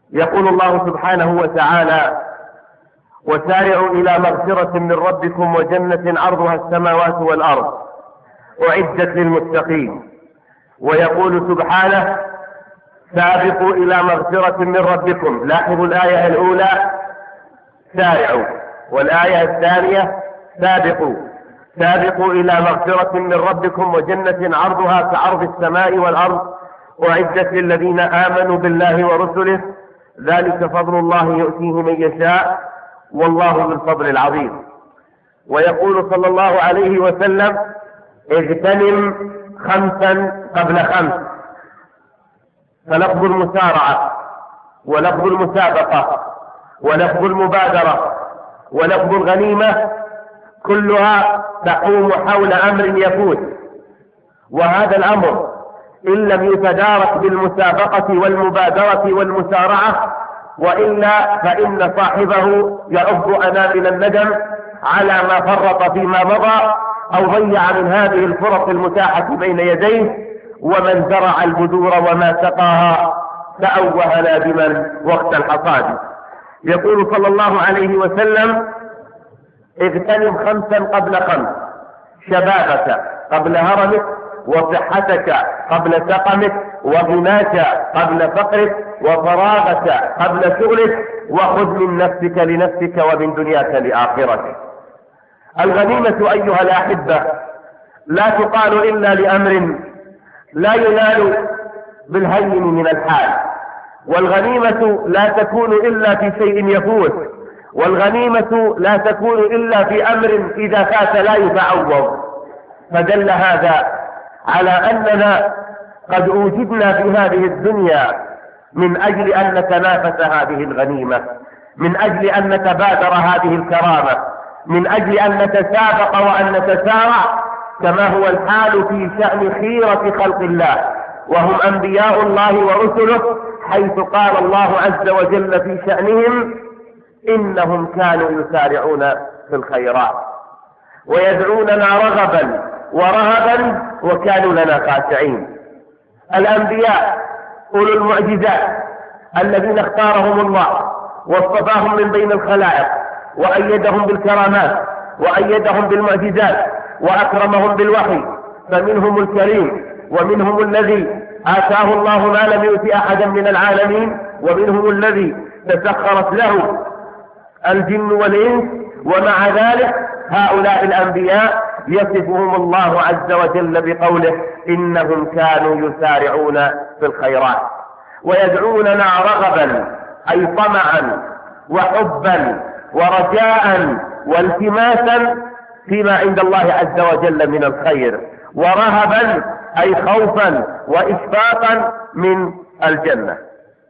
يقول الله سبحانه وتعالى: وسارعوا إلى مغفرة من ربكم وجنة عرضها السماوات والأرض أعدت للمتقين. ويقول سبحانه: سابقوا إلى مغفرة من ربكم. لاحظوا الآية الأولى سارعوا، والآية الثانية سابقوا إلى مغفرة من ربكم وجنة عرضها كعرض السماء والأرض أعدت للذين آمنوا بالله ورسله ذلك فضل الله يؤتيه من يشاء والله ذو الفضل العظيم. ويقول صلى الله عليه وسلم: اغتنم 5 قبل 5. فلفظ المسارعة ولفظ المسابقة ولفظ المبادرة ولفظ الغنيمة كلها تقوم حول أمر يفوت، وهذا الأمر إن لم يتدارك بالمسابقة والمبادرة والمسارعة وإلا فإن صاحبه يعض أنامل الندم على ما فرط فيما مضى أو ضيع من هذه الفرص المتاحة بين يديه. ومن زرع البذور وما سقاها تأوه نادما وقت الحصاد. يقول صلى الله عليه وسلم: اغتنم 5 قبل 5. شبابك قبل هرمك، وصحتك قبل سقمك، وغناك قبل فقرك، وفراغك قبل شغلك، وخذ من نفسك لنفسك ومن دنياك لآخرتك. الغنيمة أيها الأحبة لا تقال إلا لأمر لا ينال بالهين من الحال، والغنيمة لا تكون إلا في شيء يفوت، والغنيمة لا تكون إلا في أمر إذا فات لا يتعوض. فدل هذا على أننا قد أوجدنا في هذه الدنيا من أجل أن نتنافس هذه الغنيمة، من أجل أن نتبادر هذه الكرامة، من أجل أن نتسابق وأن نتسارع، كما هو الحال في شأن خيرة خلق الله وهم أنبياء الله ورسله، حيث قال الله عز وجل في شأنهم: إنهم كانوا يسارعون في الخيرات ويدعوننا رغبا ورهبا وكانوا لنا خاشعين. الأنبياء أولو المعجزات الذين اختارهم الله واصطفاهم من بين الخلائق وأيدهم بالكرامات وأيدهم بالمعجزات وأكرمهم بالوحي، فمنهم الكريم ومنهم الذي آتاه الله ما لم يؤت أحدا من العالمين، ومنهم الذي تسخرت له الجن والإنس. ومع ذلك هؤلاء الأنبياء يصفهم الله عز وجل بقوله: إنهم كانوا يسارعون في الخيرات ويدعوننا رغبا أي طمعا وحبا ورجاء والتماسا فيما عند الله عز وجل من الخير، ورهبا أي خوفا وإشفاقا من الجنة.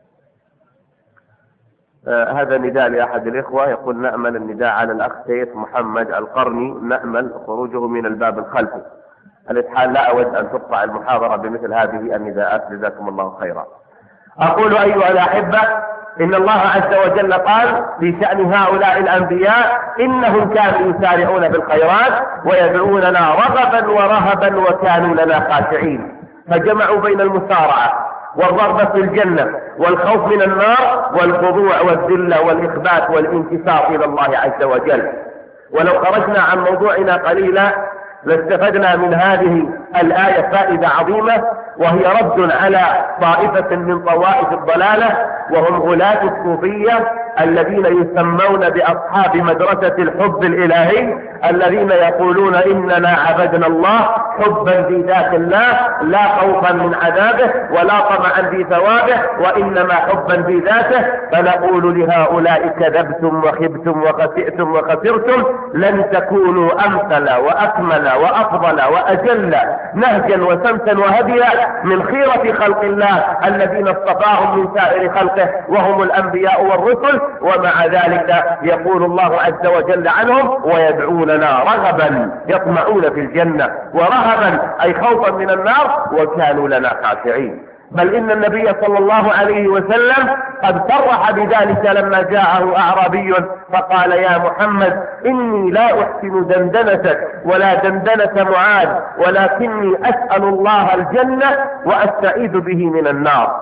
هذا نداء لأحد الإخوة يقول: نأمل النداء على الأخ سيف محمد القرني، نأمل خروجه من الباب الخلفي. الإتحال لا أود أن تقطع المحاضرة بمثل هذه النداءات، جزاكم الله خيرا. أقول أيها الأحبة: إن الله عز وجل قال في شأن هؤلاء الأنبياء: إنهم كانوا يسارعون بالخيرات ويدعوننا رغبا ورهبا وكانوا لنا خاشعين. فجمعوا بين المسارعة والرغبة في الجنة والخوف من النار والخضوع والذلة والإخبات والانكسار إلى الله عز وجل. ولو خرجنا عن موضوعنا قليلا لاستفدنا من هذه الآية فائدة عظيمة، وهي رد على طائفة من طوائف الضلالة وهم غلاة الصوفية الذين يسمون بأصحاب مدرسة الحب الإلهي، الذين يقولون: إننا عبدنا الله حبا في ذات الله لا خوفا من عذابه ولا طمعا في ثوابه وإنما حبا في ذاته. فنقول لهؤلاء: كذبتم وخبتم وخسئتم وخسرتم، لن تكونوا أمثل وأكمل وأفضل وأجل نهجا وسمتا وهديا من خيرة خلق الله الذين اصطفاهم من سائر خلقه وهم الأنبياء والرسل. ومع ذلك يقول الله عز وجل عنهم: ويدعوننا رغبا يطمعون في الجنة، ورهبا أي خوفا من النار وكانوا لنا خاشعين. بل إن النبي صلى الله عليه وسلم قد صرح بذلك لما جاءه أعرابي فقال: يا محمد، إني لا أحسن دندنتك ولا دندنة معاذ، ولكني أسأل الله الجنة وأستعيذ به من النار.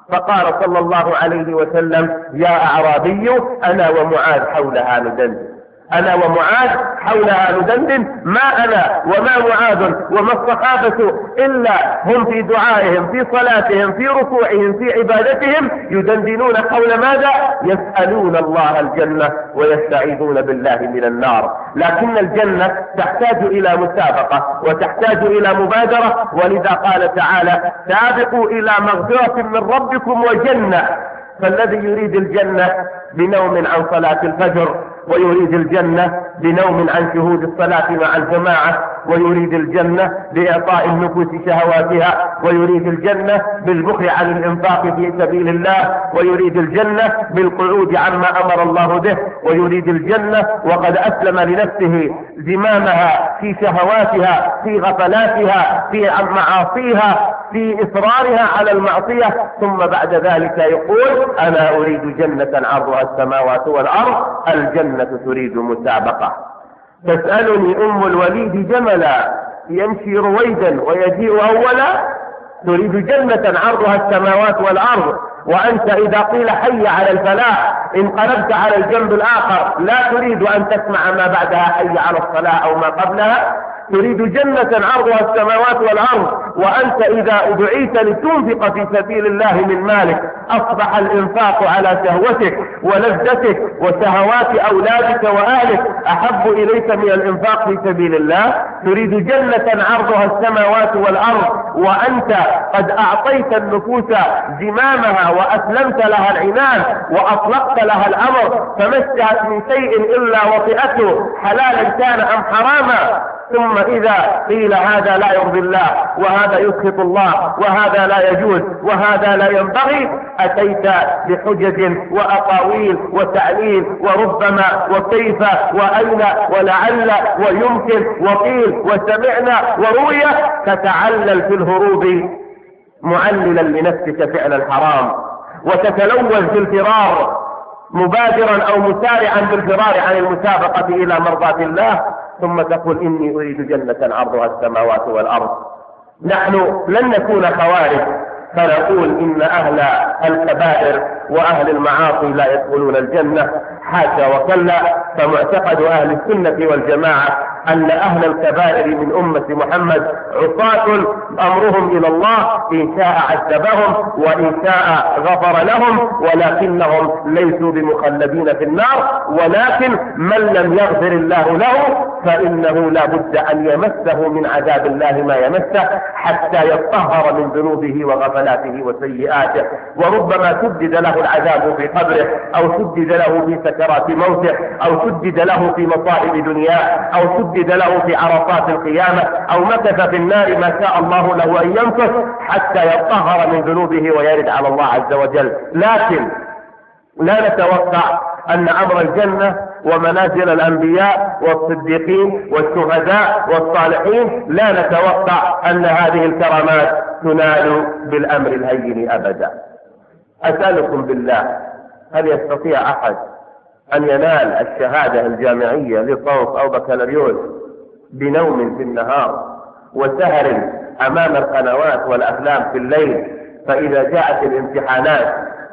فقال صلى الله عليه وسلم: يا أعرابي أنا ومعاذ حولها ندندن، أنا ومعاذ حولها ندندن، ما أنا وما معاذ وما الصحابة إلا هم في دعائهم في صلاتهم في ركوعهم في عبادتهم يدندنون حول ماذا؟ يسألون الله الجنة ويستعيذون بالله من النار. لكن الجنة تحتاج إلى مسابقة وتحتاج إلى مبادرة، ولذا قال تعالى: سابقوا إلى مغفرة من ربكم وجنة. فالذي يريد الجنة بنوم عن صلاة الفجر، ويريد الجنة بنوم عن شهود الصلاة مع الجماعة، ويريد الجنة بإعطاء النفوس شهواتها، ويريد الجنة بالبخل عن الإنفاق في سبيل الله، ويريد الجنة بالقعود عما أمر الله به، ويريد الجنة وقد أسلم لنفسه زمامها في شهواتها في غفلاتها في معاصيها في إصرارها على المعصية، ثم بعد ذلك يقول: أنا أريد جنة عرضها السماوات والأرض. الجنة تريد مسابقة. تسألني أم الوليد جملا يمشي رويدا ويجيء أولا. تريد جنة عرضها السماوات والأرض، وأنت إذا قيل حي على الفلاح انقلبت على الجنب الآخر، لا تريد أن تسمع ما بعدها حي على الصلاة أو ما قبلها. تريد جنة عرضها السماوات والأرض، وأنت إذا دعيت لتنفق في سبيل الله من مالك أصبح الإنفاق على شهوتك ولذتك وشهوات أولادك وأهلك أحب إليك من الإنفاق في سبيل الله. تريد جنة عرضها السماوات والأرض، وأنت قد أعطيت النفوس زمامها وأسلمت لها العنان وأطلقت لها الأمر، فما اشتهت من شيء إلا وطئته حلالا كان أم حراما. ثم إذا قيل هذا لا يرضي الله وهذا يسخط الله وهذا لا يجوز وهذا لا ينبغي، أتيت بحجج وأقاويل وتعليل وربما وكيف وأين ولعل ويمكن وقيل وسمعنا وروي، تتعلل في الهروب معللا لنفسك فعل الحرام، وتتلوث في الفرار مبادرا أو مسارعا بالفرار عن المسابقة إلى مرضاة الله، ثم تقول: إني أريد جنة عرضها السماوات والأرض. نحن لن نكون خوارج فنقول إن أهل الكبائر وأهل المعاصي لا يدخلون الجنة، حاشا وكلا. فمعتقد أهل السنة والجماعة أن أهل الكبائر من أمة محمد عصاة أمرهم إلى الله، إن شاء عذبهم وإن شاء غفر لهم، ولكنهم ليسوا بمخلدين في النار. ولكن من لم يغفر الله له فإنه لا بد أن يمسه من عذاب الله ما يمسه حتى يطهر من ذنوبه وغفلاته وسيئاته. وربما سدد له العذاب في قبره، أو سدد له في سكرات موته، أو سدد له في مصائب دنياه، أو سدد له في عرصات القيامة، أو مكث في النار ما شاء الله له أن يمكث حتى يطهر من ذنوبه ويرد على الله عز وجل. لكن لا نتوقع أن أمر الجنة ومنازل الأنبياء والصديقين والشهداء والصالحين، لا نتوقع أن هذه الكرامات تنال بالأمر الهين أبدا. أسألكم بالله، هل يستطيع أحد أن ينال الشهادة الجامعية لصوت أو بكالوريوس بنوم في النهار وسهر أمام القنوات والأفلام في الليل، فإذا جاءت الامتحانات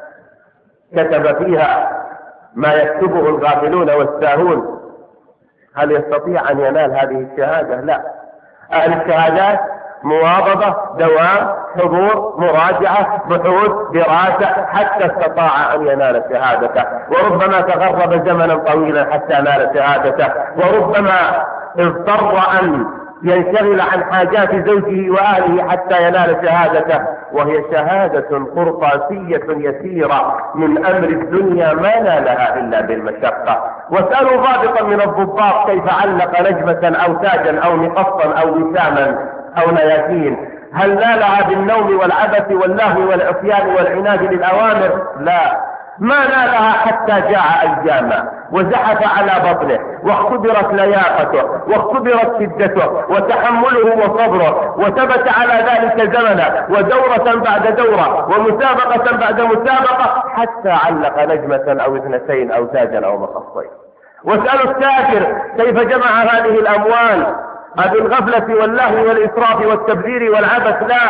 كتب فيها ما يكتبه الغافلون والساهون؟ هل يستطيع أن ينال هذه الشهادة؟ لا. أهل الشهادات مواظبة، دوام، حضور، مراجعة، بحوث، دراسة، حتى استطاع أن ينال شهادته. وربما تغرب زمنا طويلا حتى نال شهادته، وربما اضطر أن ينشغل عن حاجات زوجه وأهله حتى ينال شهادته، وهي شهادة قرطاسية يسيرة من أمر الدنيا ما نالها إلا بالمشقة. واسألوا ضابطا من الضباط كيف علق نجمة أو تاجا أو نقصا أو وساما أو نياسين، هل نالها بالنوم والعبث واللهو والعصيان والعناد للأوامر؟ لا، ما نالها حتى جاع أياما وزحف على بطنه واختبرت لياقته واختبرت شدته وتحمله وصبره، وثبت على ذلك زمنا ودورة بعد دورة ومسابقة بعد مسابقة حتى علق نجمة أو اثنتين أو تاجا أو مقصين. واسألوا التاجر كيف جمع هذه الأموال بالغفلة واللهو والإسراف والتبذير والعبث؟ لا،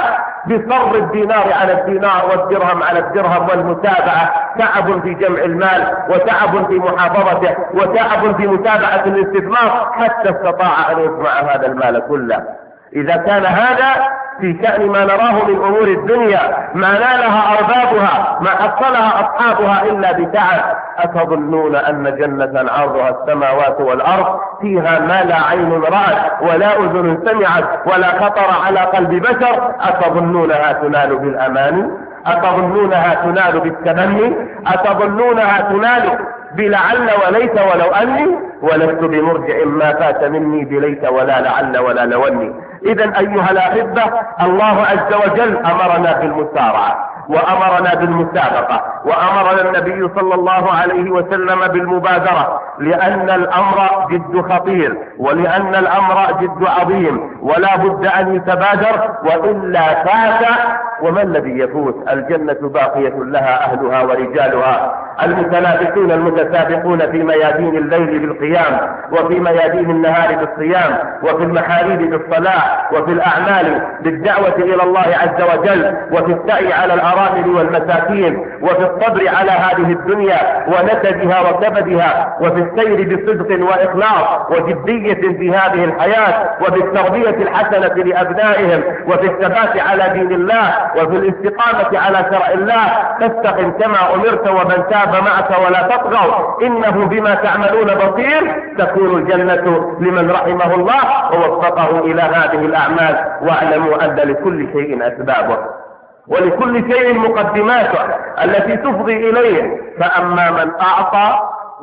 بصر الدينار على الدينار والدرهم على الدرهم والمتابعة، تعب في جمع المال وتعب في محافظته وتعب في متابعة الاستثمار حتى استطاع أن يجمع هذا المال كله. إذا كان هذا في شأن ما نراه من أمور الدنيا ما نالها أربابها ما حصلها أصحابها إلا بتعب، أتظنون أن جنة عرضها السماوات والأرض فيها ما لا عين رأت ولا أذن سمعت ولا خطر على قلب بشر، أتظنونها تنال بالأماني؟ أتظنونها تنال بالتمني؟ أتظنونها تنال بلعل وليس ولو أني؟ ولست بمرجع ما فات مني بليت ولا لعل ولا لوني. إذا أيها الأحبة، الله عز وجل أمرنا بالمسارعة وأمرنا بالمسابقة، وأمرنا النبي صلى الله عليه وسلم بالمبادرة، لأن الأمر جد خطير ولأن الأمر جد عظيم ولا بد أن يتبادر وإلا فات. وما الذي يفوت؟ الجنة باقية لها أهلها ورجالها، المتنافسون المتسابقون في ميادين الليل بالقيام وفي ميادين النهار بالصيام وفي المحاريب بالصلاة وفي الأعمال بالدعوة إلى الله عز وجل وفي السعي على الأرامل والمساكين وفي الصبر على هذه الدنيا ونتجها وكبدها وفي السير بصدق وإخلاص وجدية في هذه الحياة وبالتربية الحسنة لأبنائهم وفي الثبات على دين الله وفي الاستقامة على شرع الله. فاستقم كما أمرت ومن تاب معك ولا تطغوا إنه بما تعملون بصير. تكون الجنة لمن رحمه الله ووفقه إلى هذه الأعمال. واعلموا أن لكل شيء أسبابه ولكل شيء مقدماته التي تفضي إليه. فأما من أعطى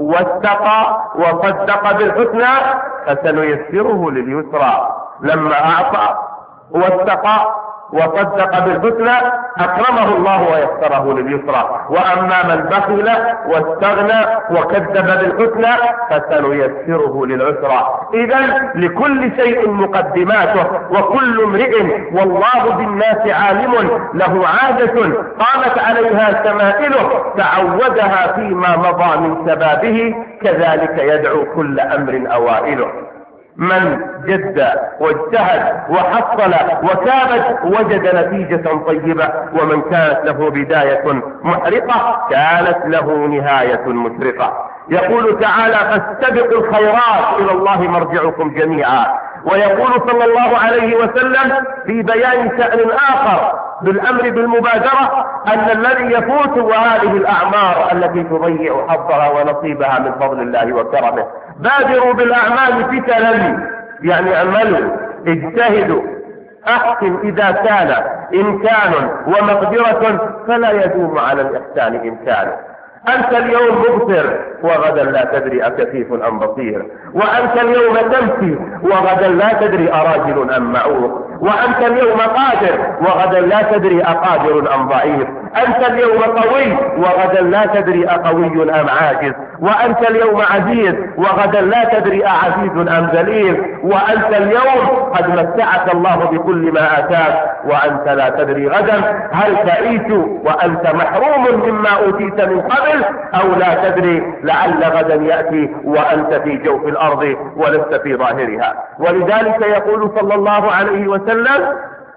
واتقى وصدق بالحسنى فسنيسره لليسرى. لما أعطى واتقى وصدق بالحسنى أكرمه الله ويسره لليسرى. وأما من بخل واستغنى وكذب بالحسنى فسنيسره للعسرى. إذا لكل شيء مقدماته وكل امرئ والله بالناس عالم له عادة قامت عليها شمائله تعودها فيما مضى من شبابه كذلك يدعو كل أمر أوائله. من جد واجتهد وحصل وكابد وجد نتيجة طيبة، ومن كانت له بداية محرقة كانت له نهاية مشرقة. يقول تعالى فاستبقوا الخيرات إلى الله مرجعكم جميعا. ويقول صلى الله عليه وسلم في بيان شأن آخر بالأمر بالمبادرة أن الذي يفوت وهذه الأعمار التي تضيع حظها ونصيبها من فضل الله وكرمه. بادروا بالأعمال فتنا، يعني اعملوا اجتهدوا أحسن إذا كان إمكان ومقدرة فلا يدوم على الإحسان إمكانه. أنت اليوم مبصر وغدا لا تدري أكفيف أم بصير، وأنت اليوم تمشي وغدا لا تدري أراجل أم معوق، وأنت اليوم قادر وغدا لا تدري أقادر أم ضعيف، أنت اليوم قوي وغدا لا تدري أقوي أم عاجز، وأنت اليوم عزيز وغدا لا تدري أعزيز أم ذليل، وأنت اليوم قد متعك الله بكل ما آتاك وأنت لا تدري غدا هل تعيش وأنت محروم مما أوتيت من قبل أو لا تدري لعل غدا يأتي وأنت في جوف الأرض ولست في ظاهرها. ولذلك يقول صلى الله عليه وسلم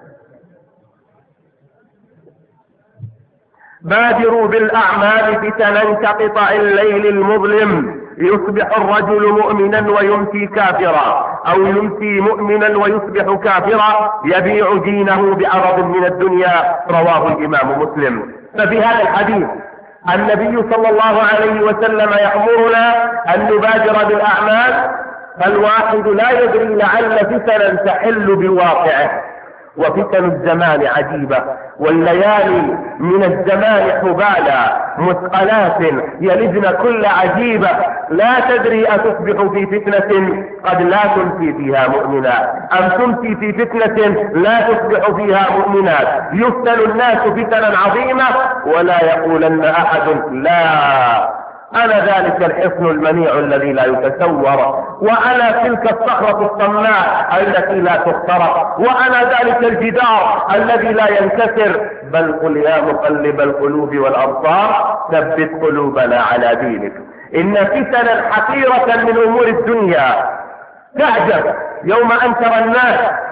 بادروا بالأعمال فتنا كقطع الليل المظلم يصبح الرجل مؤمنا ويمسي كافرا أو يمسي مؤمنا ويصبح كافرا يبيع دينه بعرض من الدنيا. رواه الإمام مسلم. ففي هذا الحديث النبي صلى الله عليه وسلم يأمرنا أن نبادر بالأعمال، فالواحد لا يدري لعل فتنا تحل بواقعه. وفتن الزمان عجيبة، والليالي من الزمان حبالا مثقلات يلدن كل عجيبة، لا تدري أتصبح في فتنة قد لا تمسي فيها مؤمنا أم تمسي في فتنة لا تصبح فيها مؤمنات. يفتن الناس فتنا عظيمة ولا يقولن أحد لا أنا ذلك الحصن المنيع الذي لا يتصور، وأنا تلك الصخرة الصماء التي لا تخترق، وأنا ذلك الجدار الذي لا ينكسر. بل قل يا مقلب القلوب والأبصار ثبت قلوبنا على دينك. إن فتنا حقيرة من أمور الدنيا تعجب يوم أن ترى الناس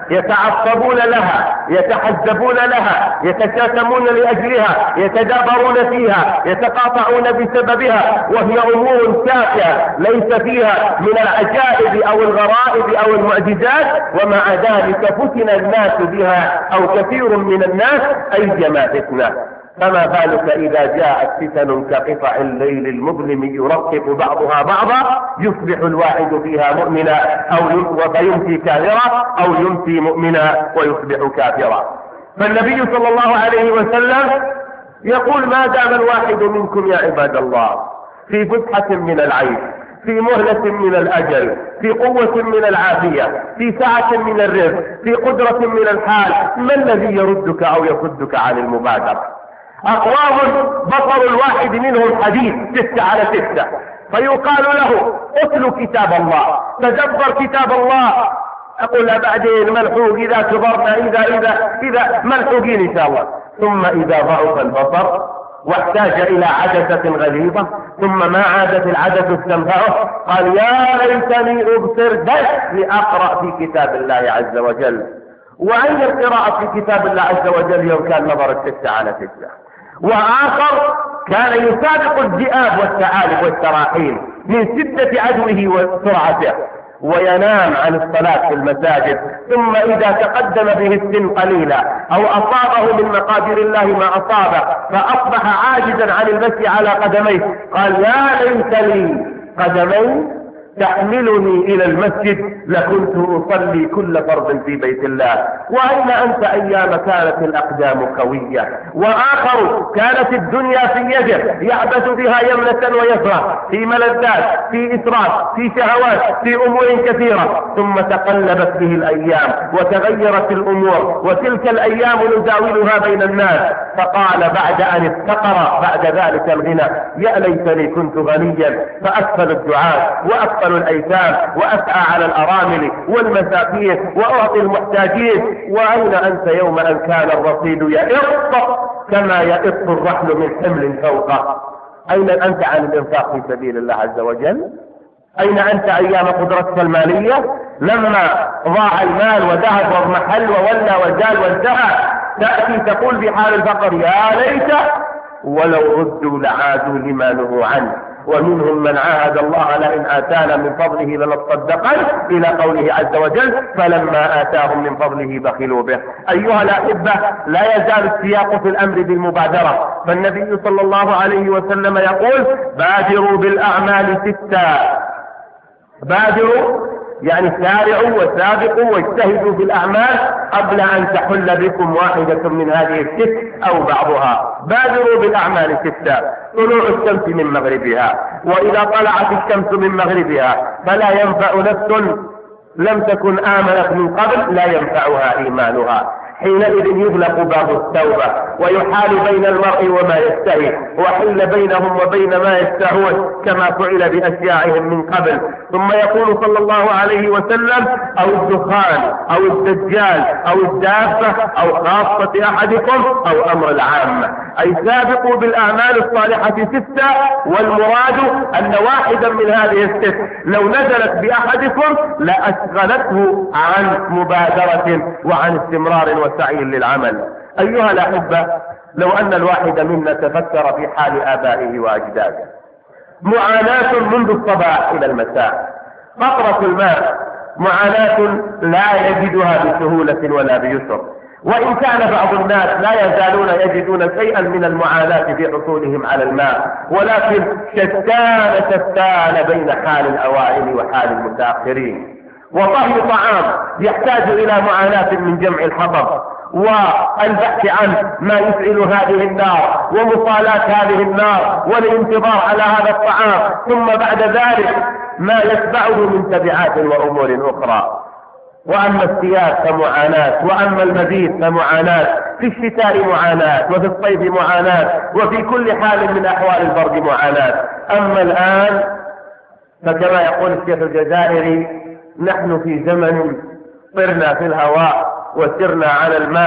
يتعصبون لها، يتحزبون لها، يتشاتمون لأجلها، يتدابرون فيها، يتقاطعون بسببها، وهي أمور تافهة ليس فيها من العجائب أو الغرائب أو المعجزات، ومع ذلك فتن الناس بها أو كثير من الناس أيما فتنة. فما بالك إذا جاءت فتن كقطع الليل المظلم يرقب بعضها بعضا، يصبح الواحد فيها مؤمنا فيمسي كافرا، أو يمسي مؤمنا ويصبح كافرا. فالنبي صلى الله عليه وسلم يقول: ما دام الواحد منكم يا عباد الله في فسحة من العيش، في مهلة من الأجل، في قوة من العافية، في سعة من الرزق، في قدرة من الحال، ما الذي يردك أو يصدك عن المبادرة؟ أقوام بصر الواحد منهم حديث 6/6، فيقال له: اتل كتاب الله، تدبر كتاب الله. أقول بعدين ملحوق، إذا كبرنا إذا ملحوقين إن شاء الله. ثم إذا ضعف البصر واحتاج إلى عدسة غليظة، ثم ما عادت العدسة تنفعه، قال: يا ليتني أبصر بس لأقرأ في كتاب الله عز وجل. وأين القراءة في كتاب الله عز وجل يوم كان نظر 6/6؟ وآخر كان يسابق الذئاب والثعالب والسراحين من شدة عدوه وسرعته، وينام عن الصلاة في المساجد، ثم إذا تقدم به السن قليلا أو أصابه من مقادير الله ما أصابه فأصبح عاجزا عن المشي على قدميه، قال: يا ليت لي قدمين تحملني إلى المسجد لكنت أصلي كل فرض في بيت الله. وأين أنت أيام كانت الأقدام قوية؟ وآخر كانت الدنيا في يده يعبث بها يمنة ويسرى، في ملذات، في إسراف، في شهوات، في أمور كثيرة، ثم تقلبت به الأيام وتغيرت الأمور، وتلك الأيام نداولها بين الناس. فقال بعد أن افتقر بعد ذلك الغنى: يا ليتني كنت غنيا فأكفل الدعاة وأكفل الأيتام وأسعى على الأرامل والمساكين وأعطي المحتاجين. وأين أنت يوم أن كان الرصيد يئط كما يئط الرحل من حمل فوقه؟ أين أنت عن الإنفاق في سبيل الله عز وجل؟ أين أنت أيام قدرتك المالية؟ لما ضاع المال وذهب واضمحل وولى وزال وانتهى، تأتي تقول في حال الفقر: يا ليت ولو ردوا لعادوا لما نهوا عنه. ومنهم من عاهد الله لئن آتانا من فضله لنصدقن، إلى قوله عز وجل: فلما آتاهم من فضله بخلوا به. أيها الأحبة، لا يزال السياق في الأمر بالمبادرة، فالنبي صلى الله عليه وسلم يقول: بادروا بالأعمال 6. بادروا يعني سارعوا وسابقوا واجتهدوا في الأعمال قبل أن تحل بكم واحدة من هذه 6 أو بعضها. بادروا بالأعمال 6: طلوع الشمس من مغربها، وإذا طلعت الشمس من مغربها فلا ينفع نفس لم تكن آمنت من قبل لا ينفعها إيمانها، حينئذ يغلق باب التوبة ويحال بين المرء وما يشتهي، وحل بينهم وبين ما يشتهون كما فعل بأشياعهم من قبل. ثم يقول صلى الله عليه وسلم: أو الدخان أو الدجال أو الدابة أو خاصة أحدكم أو أمر العامة. أي سابقوا بالأعمال الصالحة 6، والمراد أن واحدا من هذه 6 لو نزلت بأحدكم لأشغلته عن مبادرة وعن استمرار وسعي للعمل. أيها الأحبة، لو أن الواحد منا تفكر في حال آبائه وأجداده، معاناة منذ الصباح إلى المساء، قطرة الماء معاناة لا يجدها بسهولة ولا بيسر، وإن كان بعض الناس لا يزالون يجدون شيئا من المعاناة في حصولهم على الماء، ولكن شتان بين حال الأوائل وحال المتأخرين. وطهي طعام يحتاج إلى معاناة من جمع الحطب والبحث عن ما يفعل هذه النار ومصالاة هذه النار والانتظار على هذا الطعام، ثم بعد ذلك ما يتبعه من تبعات وأمور أخرى. وأما الثياب فمعاناة، وأما المزيد فمعاناة، في الشتاء معاناة، وفي الصيف معاناة، وفي كل حال من أحوال البرد معاناة. أما الآن فكما يقول الشيخ الجزائري: نحن في زمن طرنا في الهواء وسرنا على الماء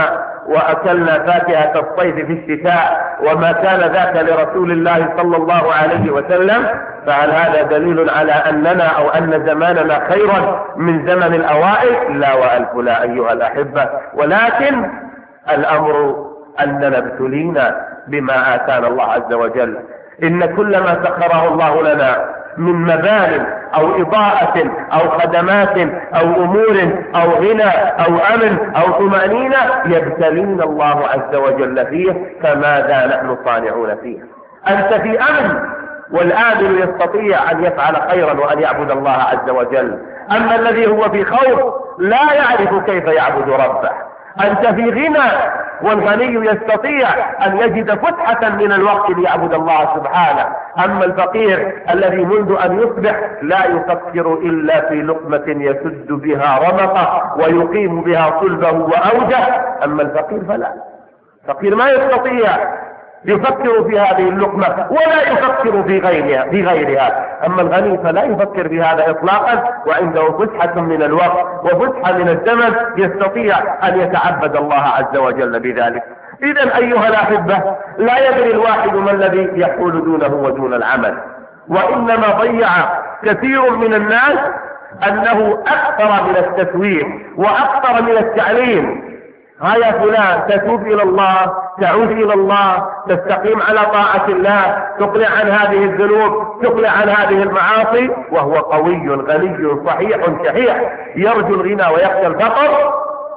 وأكلنا فاكهة الصيف في الشتاء وما كان ذاك لرسول الله صلى الله عليه وسلم، فهل هذا دليل على أننا أو أن زماننا خيرا من زمن الأوائل؟ لا وألف لا أيها الأحبة، ولكن الأمر أننا ابتلينا بما آتانا الله عز وجل. إن كل ما سخره الله لنا من مبان أو إضاءة أو خدمات أو أمور أو غنى أو أمن أو طمأنينة يبتلينا الله عز وجل فيه، فماذا نحن صانعون فيه؟ أنت في أمن، والآمن يستطيع أن يفعل خيرا وأن يعبد الله عز وجل، أما الذي هو في خوف لا يعرف كيف يعبد ربه. أنت في غنى، والغني يستطيع أن يجد فتحة من الوقت ليعبد الله سبحانه، أما الفقير الذي منذ أن يصبح لا يفكر إلا في لقمة يسد بها رمقه ويقيم بها صلبه وأوجه. أما الفقير فلا، الفقير ما يستطيع يفكر في هذه اللقمة ولا يفكر في غيرها. أما الغني فلا يفكر في هذا إطلاقا، وعنده فسحة من الوقت وفسحة من الزمن يستطيع أن يتعبد الله عز وجل بذلك. إذا أيها الأحبة، لا يدري الواحد ما الذي يحول دونه ودون العمل، وإنما ضيع كثير من الناس أنه أكثر من التسويف وأكثر من التعليم. يا فلان تتوب إلى الله، تعود إلى الله، تستقيم على طاعة الله، تقلع عن هذه الذنوب، تقلع عن هذه المعاصي، وهو قوي غني صحيح شحيح يرجو الغنى ويخشى الفقر.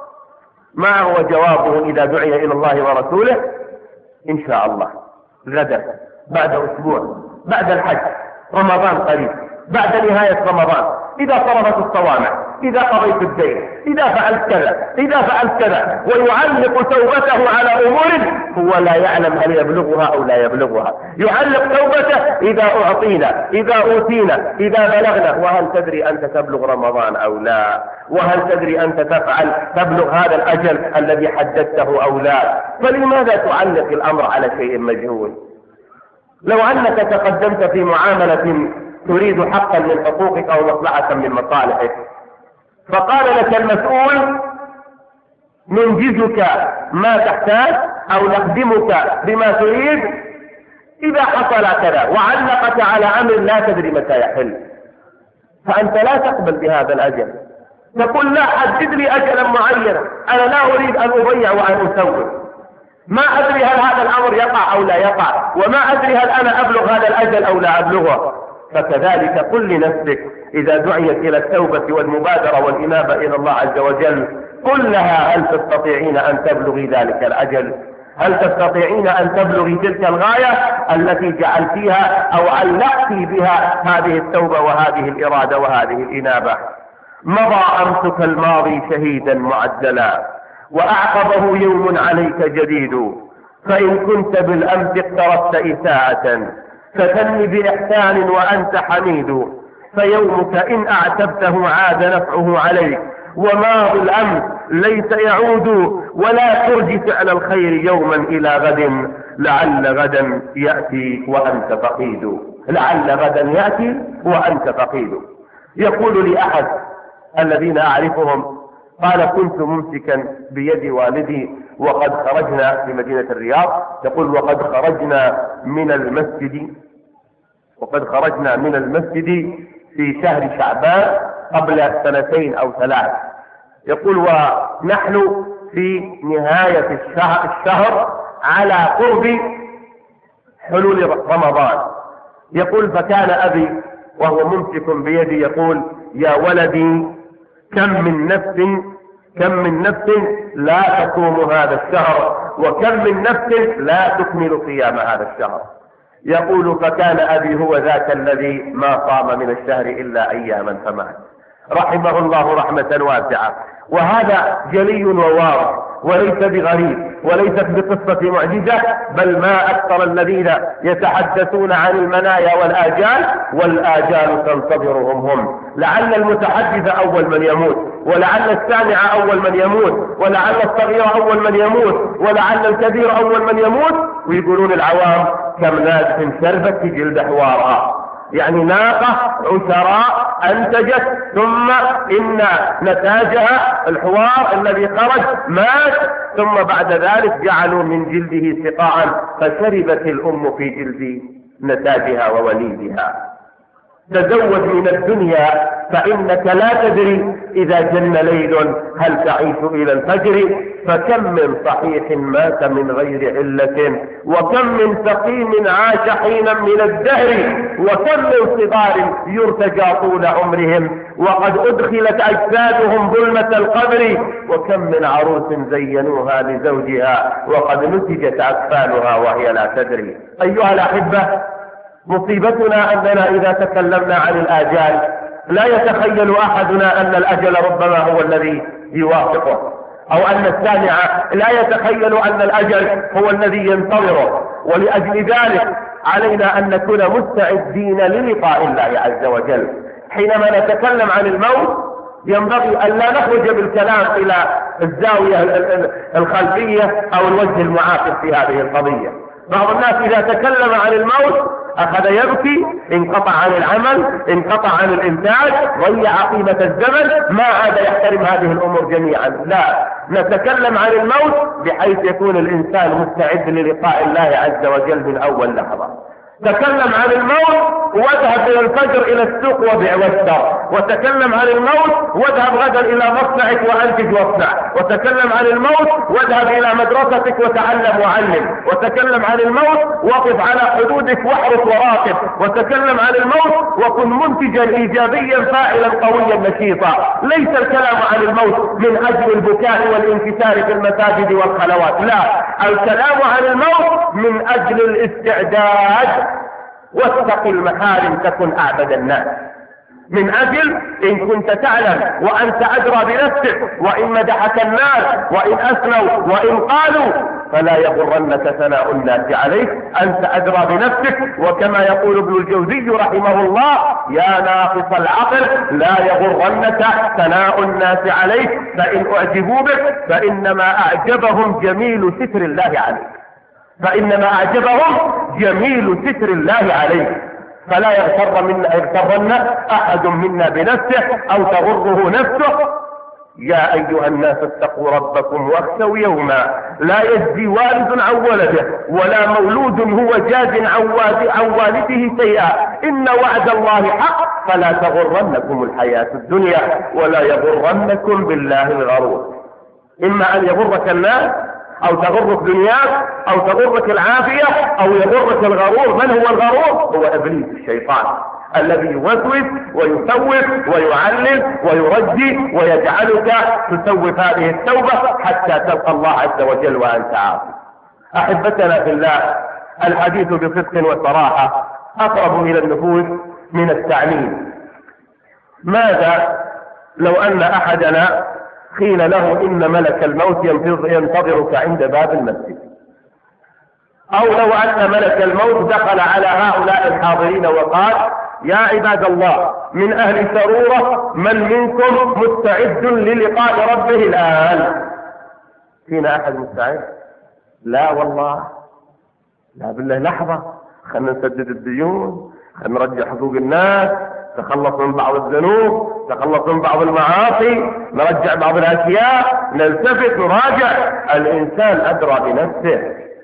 ما هو جوابه إذا دعي إلى الله ورسوله؟ إن شاء الله، غدا، بعد أسبوع، بعد الحج، رمضان قريب، بعد نهاية رمضان، إذا صرفت الصوامع، إذا قضيت الدين، إذا فعلت كذا، إذا فعلت كذا، ويعلق توبته على أمور هو لا يعلم هل يبلغها أو لا يبلغها. يعلق توبته إذا أعطينا، إذا أوتينا، إذا بلغنا. وهل تدري أنت تبلغ رمضان أو لا؟ وهل تدري أنت تبلغ هذا الأجل الذي حددته أو لا؟ فلماذا تعلق الأمر على شيء مجهول؟ لو أنك تقدمت في معاملة تريد حقا من حقوقك أو مصلحة من مصالحك، فقال لك المسؤول ننجزك ما تحتاج أو نخدمك بما تريد إذا حصل كذا، وعلقك على أمر لا تدري متى يحل، فأنت لا تقبل بهذا الأجل. تقول لا، حدد لي أجلا معينا، أنا لا أريد أن أضيع وأن أسوي، ما أدري هل هذا الأمر يقع أو لا يقع، وما أدري هل أنا أبلغ هذا الأجل أو لا أبلغه. فكذلك قل لنفسك إذا دعيت إلى التوبة والمبادرة والإنابة إلى الله عز وجل، قل لها هل تستطيعين أن تبلغي ذلك الأجل؟ هل تستطيعين أن تبلغي تلك الغاية التي جعلتيها أو علقتي بها هذه التوبة وهذه الإرادة وهذه الإنابة؟ مضى أمسك الماضي شهيدا معدلا، وأعقبه يوم عليك جديد، فإن كنت بالأمس اقتربت إساءة فتن بإحسان وأنت حميد، فيومك إن أعتبته عاد نفعه عليك، وماضي الأمس ليس يعود، ولا ترج فعل الخير يوما إلى غد، لعل غدا يأتي وأنت فقيد، لعل غدا يأتي وأنت فقيد. يقول لي أحد الذين أعرفهم، قال كنت ممسكا بيد والدي وقد خرجنا في مدينة الرياض، يقول وقد خرجنا من المسجد في شهر شعبان قبل 2 أو 3. يقول ونحن في نهاية الشهر على قرب حلول رمضان. يقول فكان أبي وهو ممسك بيدي يقول يا ولدي كم من نفس لا تصوم هذا الشهر، وكم من نفس لا تكمل صيام هذا الشهر. يقول فكان أبي هو ذاك الذي ما صام من الشهر إلا أياما فمات، رحمه الله رحمة واسعة. وهذا جلي وواضح وليس بغريب وليست بقصة معجزة، بل ما أكثر الذين يتحدثون عن المنايا والآجال تنتظرهم هم. لعل المتحدث أول من يموت، ولعل السامع أول من يموت، ولعل الصغير أول من يموت، ولعل الكبير أول من يموت. ويقولون العوام كم ناس شربت جلد حوارها، يعني ناقة عشراء أنتجت، ثم إن نتاجها الحوار الذي خرج مات، ثم بعد ذلك جعلوا من جلده سقاء فشربت الأم في جلد نتاجها ووليدها. تزود من الدنيا فإنك لا تدري إذا جن ليل هل تعيش إلى الفجر، فكم من صحيح مات من غير علة، وكم من سقيم عاش حينا من الدهر، وكم من صغار يرتجى طول عمرهم وقد أدخلت أجسادهم ظلمة القبر، وكم من عروس زينوها لزوجها وقد نتجت أكفانها وهي لا تدري. أيها الأحبة، مصيبتنا أننا إذا تكلمنا عن الآجال لا يتخيل أحدنا أن الأجل ربما هو الذي يوافقه، أو أن السامع لا يتخيل أن الأجل هو الذي ينتظره. ولأجل ذلك علينا أن نكون مستعدين للقاء الله عز وجل. حينما نتكلم عن الموت ينبغي أن لا نخرج بالكلام إلى الزاوية الخلفية أو الوجه المعاكس في هذه القضية. بعض الناس إذا تكلم عن الموت أخذ يبكي، انقطع عن العمل، انقطع عن الإنتاج، ضيع قيمة الزمن، ما عاد يحترم هذه الأمور جميعا. لا، نتكلم عن الموت بحيث يكون الإنسان مستعد للقاء الله عز وجل من أول لحظة. تكلم عن الموت واذهب إلى الفجر إلى السوق وبيع واشتر، وتكلم عن الموت واذهب غدا إلى مصنعك وأنتج واصنع، وتكلم عن الموت واذهب إلى مدرستك وتعلم وعلم، وتكلم عن الموت وقف على حدودك واحرس وراقب، وتكلم عن الموت وكن منتجا إيجابيا فاعلا قويا نشيطا. ليس الكلام عن الموت من أجل البكاء والانكسار في المساجد والخلوات، لا، الكلام عن الموت من أجل الاستعداد. واتق المحارم تكن أعبد الناس، من أجل إن كنت تعلم وأنت أدرى بنفسك، وإن مدحك الناس وإن أثنوا وإن قالوا فلا يغرنك ثناء الناس عليك، أنت أدرى بنفسك. وكما يقول ابن الجوزي رحمه الله: يا ناقص العقل لا يغرنك ثناء الناس عليك، فإن أعجبوا بك فإنما أعجبهم جميل ستر الله عليك، فإنما أعجبهم جميل ستر الله عليه. فلا يغترن أحد منا بنفسه أو تغره نفسه. يا أيها الناس اتقوا ربكم واخشوا يوما لا يجزي والد عن ولده ولا مولود هو جاز عن والده شيئا، إن وعد الله حق فلا تغرنكم الحياة الدنيا ولا يغرنكم بالله الغرور. إما أن يغرك الناس أو تغرك دنياك أو تغرك العافية أو يغرك الغرور. من هو الغرور؟ هو إبليس الشيطان الذي يوسوس ويسوف ويعلل ويرجي ويجعلك تسوف هذه التوبة حتى تلقى الله عز وجل وأنت عاصي. أحبتنا في الله، الحديث بصدق وصراحة أقرب إلى النفوس من التعليم. ماذا لو أن أحدنا قيل له إن ملك الموت ينتظرك عند باب المسجد، أو لو أن ملك الموت دخل على هؤلاء الحاضرين وقال: يا عباد الله، من أهل سرورة من منكم مستعد للقاء ربه الآن؟ فينا أحد مستعد؟ لا والله، لا بالله، لحظة، خلنا نسدد الديون، خلنا نرجع حقوق الناس، تخلص من بعض الذنوب، تخلص من بعض المعاصي، نرجع بعض الأشياء، نلتفت، نراجع. الإنسان أدرى بنفسه،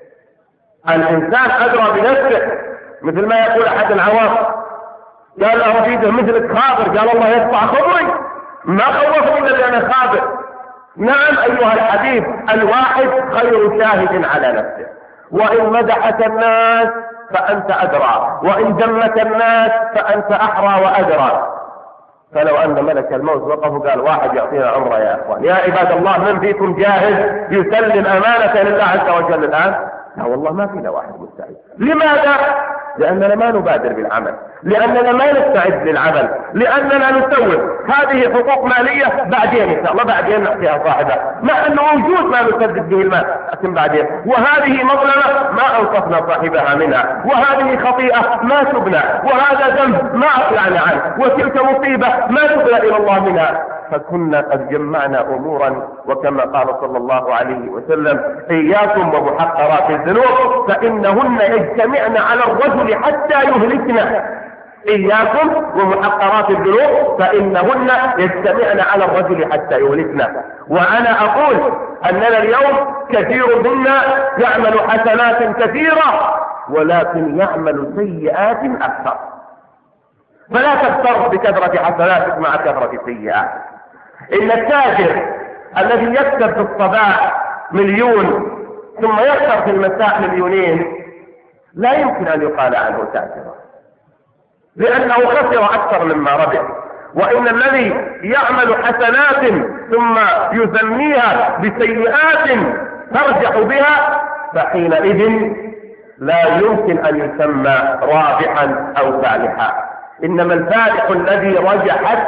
الإنسان أدرى بنفسه. مثل ما يقول أحد العوام، قال: أريده مثلك خابر. قال: الله يقطع خبري، ما خوفني إلا لأنا خابر. نعم أيها الحبيب، الواحد خير شاهد على نفسه. وإن مدحك الناس فأنت أدرى، وإن ذمك الناس فأنت أحرى وأدرى. فلو أن ملك الموت وقف وقال: واحد يعطينا عمره يا أخوان، يا عباد الله، من فيكم جاهز يسلم أمانة لله عز وجل الآن؟ لا والله، ما فينا واحد مستعد. لماذا؟ لأننا ما نبادر بالعمل، لأننا ما نستعد للعمل، لأننا نسوف. هذه حقوق مالية بعدين إن شاء الله، بعدين نعطيها صاحبها، مع أنه موجود ما نسدد به المال، لكن بعدين. وهذه مظلمة ما أنصفنا صاحبها منها، وهذه خطيئة ما تبنى، وهذا ذنب ما أطلعنا عنه، وتلك مصيبة ما تبنى إلى الله منها. فكنا قد جمعنا أمورا، وكما قال صلى الله عليه وسلم: إياكم ومحقرات الذنوب فإنهن يجتمعن على الرجل حتى يهلكنا. إياكم ومحقرات الذنوب فإنهن يجتمعن على الرجل حتى يهلكنا. وأنا أقول أننا اليوم كثير منا يعمل حسنات كثيرة ولكن يعمل سيئات أكثر، فلا تغتر بكثرة حسناتك مع كثرة سيئات. إن التاجر الذي يكسب في الصباح 1,000,000 ثم يخسر في المساء 2,000,000 لا يمكن أن يقال عنه تاجرا، لأنه خسر أكثر مما ربح. وإن الذي يعمل حسنات ثم يسميها بسيئات ترجح بها فحينئذ لا يمكن أن يسمى رابحا أو فالحا. إنما الفالح الذي رجحت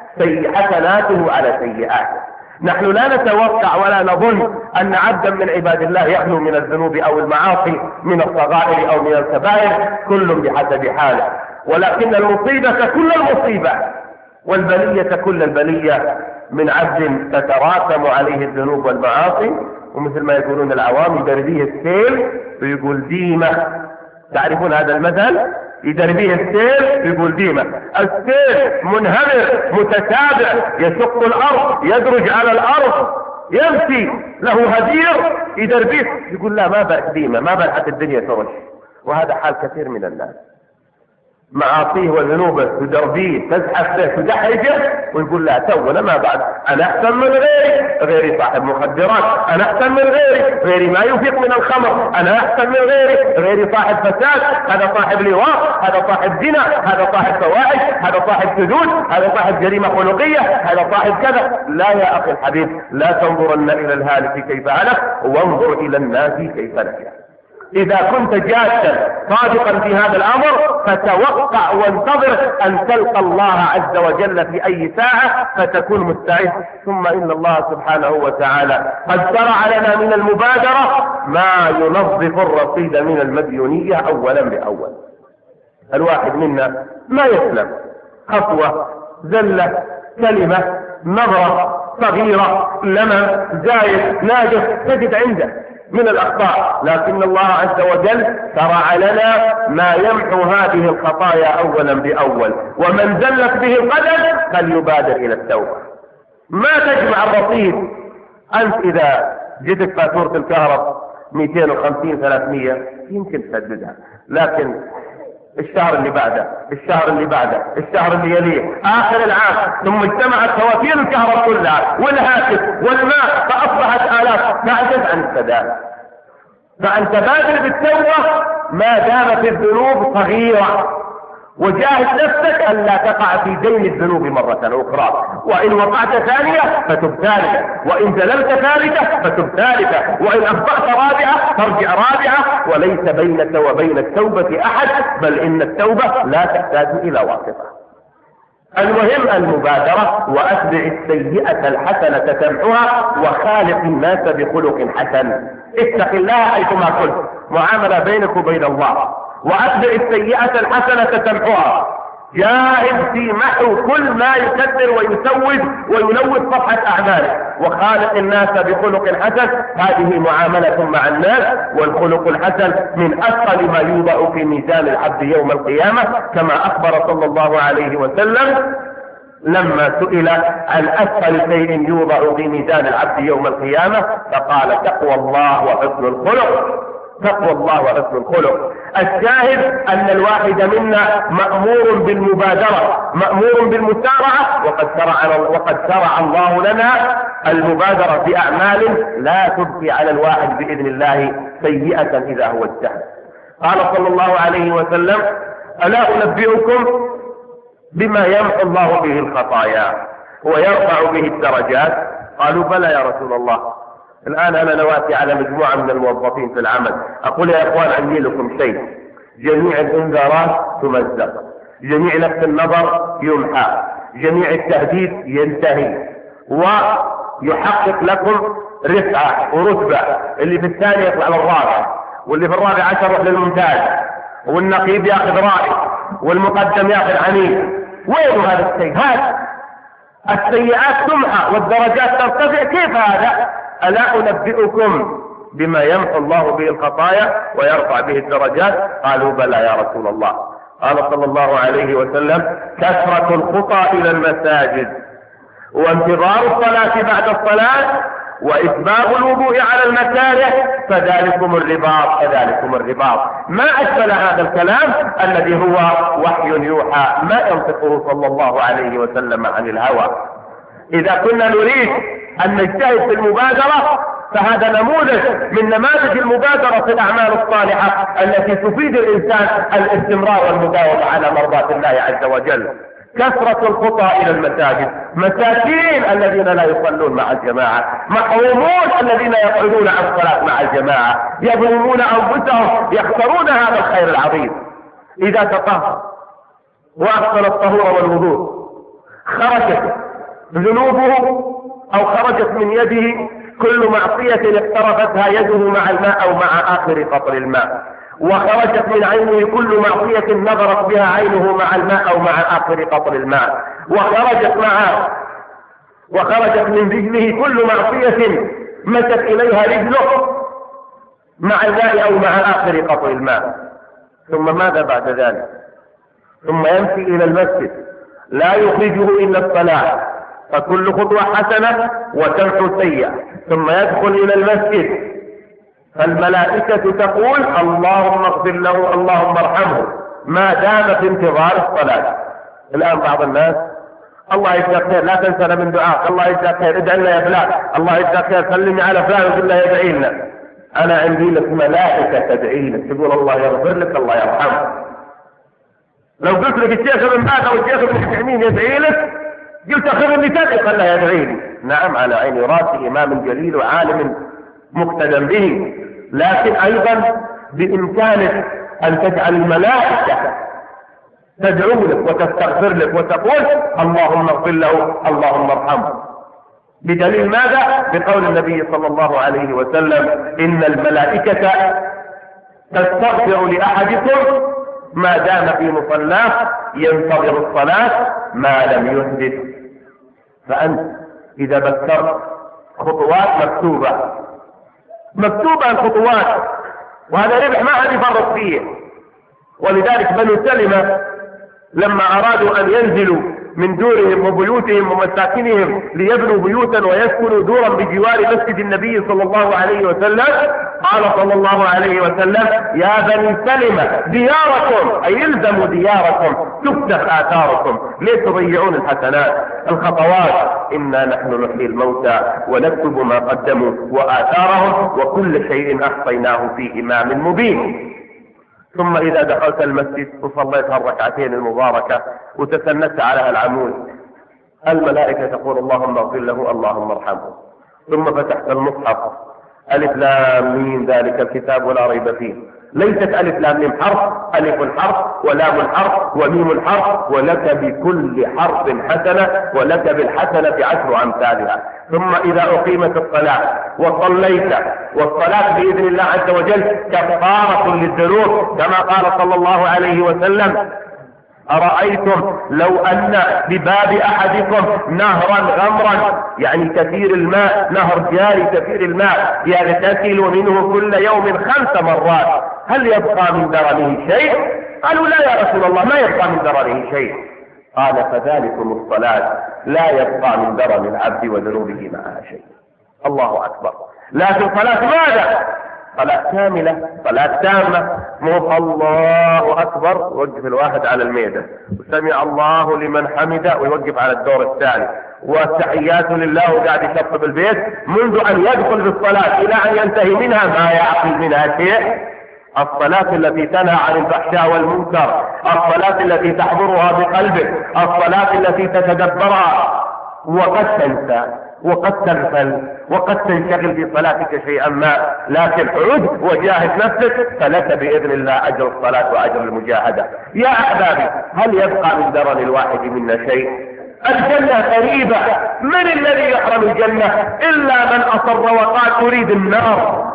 حسناته على سيئاته. نحن لا نتوقع ولا نظن أن عبدا من عباد الله يخلو من الذنوب أو المعاصي، من الصغائر أو من الكبائر، كل بحسب حاله. ولكن المصيبة كل المصيبة والبلية كل البلية من عبد تتراكم عليه الذنوب والمعاصي، ومثل ما يقولون العوام يدربيه السيل ويقول ديمة. تعرفون هذا المثل؟ يدربيه السيل يقول ديمة. السيل منهمر متتابع يشق الأرض يدرج على الأرض يمشي له هدير، يدربيه يقول لا ما بقى ديمة، ما بقى الدنيا ترش. وهذا حال كثير من الناس، معاصيه وذنوبه تدربيه تزحف به تدحرجه ويقول لا تونا ما بعد، انا احسن من غيري، غيري صاحب مخدرات، انا احسن من غيري، غيري ما يفيق من الخمر، انا احسن من غيري، غيري صاحب فساد، هذا صاحب لواط، هذا صاحب زنا، هذا صاحب فواحش، هذا صاحب سدود، هذا صاحب جريمة خلقية، هذا صاحب كذا. لا يا اخي الحبيب، لا تنظرن الى الهالك كيف هلك وانظر الى الناس كيف نجا. إذا كنت جادا صادقا في هذا الأمر فتوقع وانتظر أن تلقى الله عز وجل في أي ساعة فتكون مستعد. ثم إن الله سبحانه وتعالى قد شرع لنا من المبادرة ما ينظف الرصيد من المديونية أولا بأول. الواحد منا ما يسلم خطوة، زلة، كلمة، نظرة صغيرة، لمس، زايد، ناجح تجد عنده من الأخطاء، لكن الله عز وجل شرع لنا ما يمحو هذه الخطايا أولا بأول. ومن زلت به القدم فليبادر إلى التوبة. ما تجمع الرصيد. أنت إذا جتك فاتورة الكهرباء 250 300 يمكن تسددها، لكن الشهر اللي بعده، الشهر اللي بعده، الشهر اللي يليه، آخر العام، ثم اجتمعت فواتير الكهرباء كلها والهاتف والماء فأصبحت آلاف، تعجز عن السداد. فأنت بادر بالتوبة ما دامت الذنوب صغيرة، وجاهد نفسك أن لا تقع في دين الذنوب مرة أخرى. وإن وقعت ثانية فتب ثالثة، وإن زللت ثالثة فتب ثالثة، وإن أخطأت رابعة فارجع رابعة. وليس بينك وبين التوبة أحد، بل إن التوبة لا تحتاج إلى واسطة. المهم المبادرة. وأتبع السيئة الحسنة تمحها وخالق الناس بخلق حسن. اتق الله حيثما كنت، معاملة بينك وبين الله. وأتبع السيئة الحسنة تمحها، جاهد في محو كل ما يكدر ويسود ويلوث صفحة أعماله. وخالق الناس بخلق حسن، هذه معاملة مع الناس. والخلق الحسن من أثقل ما يوضع في ميزان العبد يوم القيامة، كما أخبر صلى الله عليه وسلم لما سئل عن أثقل شيء يوضع في ميزان العبد يوم القيامة فقال تقوى الله وحسن الخلق. تقوى الله وحسن الخلق. الشاهد أن الواحد منا مأمور بالمبادرة، مأمور بالمسارعة. وقد شرع الله لنا المبادرة بأعمال لا تبقي على الواحد بإذن الله سيئة إذا هو اجتهد. قال صلى الله عليه وسلم ألا أنبئكم بما يمحو الله به الخطايا ويرفع به الدرجات؟ قالوا بلى يا رسول الله. الآن أنا نواتي على مجموعة من الموظفين في العمل، أقول يا إخوان عندي لكم شيء، جميع الإنذارات تمزق، جميع نفس النظر يمحى، جميع التهديد ينتهي، ويحقق لكم رفعة ورتبة. اللي في الثاني يطلع للرابع، واللي في الرابع عشر يروح للممتاز، والنقيب ياخذ رائد، والمقدم ياخذ عميد. وين هذا الشيء؟ هذا السيئات تمحى والدرجات ترتفع. كيف هذا؟ ألا أنبئكم بما يمحو الله به الخطايا ويرفع به الدرجات؟ قالوا بلى يا رسول الله. قال صلى الله عليه وسلم: كثرة الخطى إلى المساجد وانتظار الصلاة بعد الصلاة وإسباغ الوضوء على المكاره فذلكم الرباط. ما أشبه هذا الكلام الذي هو وحي يوحى، ما ينطقه صلى الله عليه وسلم عن الهوى. إذا كنا نريد أن نجتهد في المبادرة فهذا نموذج من نماذج المبادرة في الأعمال الصالحة التي تفيد الإنسان الاستمرار والمداومة على مرضاة الله عز وجل. كثرة الخطى إلى المساجد، مساكين الذين لا يصلون مع الجماعة، محرومون الذين يقعدون عن الصلاة مع الجماعة، يظلمون أنفسهم، يخسرون هذا الخير العظيم. إذا تطهر وأحسن الطهور والوضوء خرجت ذنوبه أو خرجت من يده كل معصية اقترفتها يده مع الماء أو مع آخر قطر الماء، وخرجت من عينه كل معصية نظرت بها عينه مع الماء أو مع آخر قطر الماء، وخرجت من رجله كل معصية مشت إليها رجله مع الماء أو مع آخر قطر الماء. ثم ماذا بعد ذلك؟ ثم يمشي إلى المسجد لا يخرجه إلا الصلاة، فكل خطوة حسنة وتمحو سيئة. ثم يدخل إلى المسجد فالملائكة تقول: اللهم اغفر له، اللهم ارحمه، ما دام في انتظار الصلاة. الآن بعض الناس: الله يجزاك خير، لا تنسنا من دعاء، الله يجزاك خير، ادعي لنا يا فلان، الله يجزاك خير، سلمي على فلان وقل له يدعي لنا. أنا عندي لك ملائكة تدعي لك، تقول الله يغفر لك، الله يرحمه. لو قلت لك الشيخ ابن باز أو الشيخ ابن عثيمين يدعي لك، قلت خذ اللي تدعي، قال له يدعي لي. نعم، على عيني راسي، إمام جليل وعالم مقتدى به، لكن أيضا بإمكانك أن تجعل الملائكة تدعو لك وتستغفر لك وتقول: اللهم اغفر له، اللهم ارحمه. بدليل ماذا؟ بقول النبي صلى الله عليه وسلم: إن الملائكة تستغفر لأحدكم ما دام في مصلاه ينتظر الصلاة ما لم يحدث. فأنت إذا بكرت خطوات مكتوبة الخطوات، وهذا ربح ما حد يفرط فيه. ولذلك بنو سلمة لما أرادوا أن ينزلوا من دورهم وبيوتهم ومساكنهم ليبنوا بيوتا ويسكنوا دورا بجوار مسجد النبي صلى الله عليه وسلم، قال صلى الله عليه وسلم: يا بني سلمة دياركم، أي الزموا دياركم تفتح آثاركم، ليه تضيعون الحسنات الخطوات؟ إنا نحن نحيي الموتى ونكتب ما قدموا وآثارهم وكل شيء أحصيناه في إمام مبين. ثم إذا دخلت المسجد وصليت الركعتين المباركة وتسندت على العمود، الملائكة تقول: اللهم اغفر له، اللهم ارحمه. ثم فتحت المصحف: ألف لام ميم ذلك الكتاب لا ريب فيه. ليست ألف لام ميم حرف، ألف حرف ولام حرف وميم حرف، ولك بكل حرف حسنة، ولك بالحسنة 10 أمثالها. ثم إذا أقيمت الصلاة وصليت، والصلاة بإذن الله عز وجل كفارة للذنوب، كما قال صلى الله عليه وسلم: أرأيتم لو أن بباب أحدكم نهرا غمرا، يعني كثير الماء، نهر جاري كثير الماء، يغتسل منه كل يوم 5 مرات، هل يبقى من درنه شيء؟ قالوا: لا يا رسول الله، ما يبقى من درنه شيء. قال: فذلكم الصلاة، لا يبقى من درن العبد وذنوبه معها شيء. الله أكبر. لكن صلاة ماذا؟ صلاة كاملة، صلاة تامة، مو الله أكبر ويوقف الواحد على الميدة، وسمع الله لمن حمده ويوقف على الدور الثاني، والتحيات لله وقاعد يشطب البيت منذ أن يدخل في الصلاة إلى أن ينتهي منها ما يعقل منها شيء. الصلاة التي تنهى عن الفحشاء والمنكر، الصلاة التي تحضرها بقلبك، الصلاة التي تتدبرها، وقد تنسى وقد تغفل وقد تنشغل في صلاتك شيئا ما، لكن عد وجاهد نفسك فلك بإذن الله أجر الصلاة وأجر المجاهدة. يا أحبابي، هل يبقى من درن الواحد منا شيء؟ الجنة قريبة، من الذي يحرم الجنة إلا من أصر وقال أريد النار؟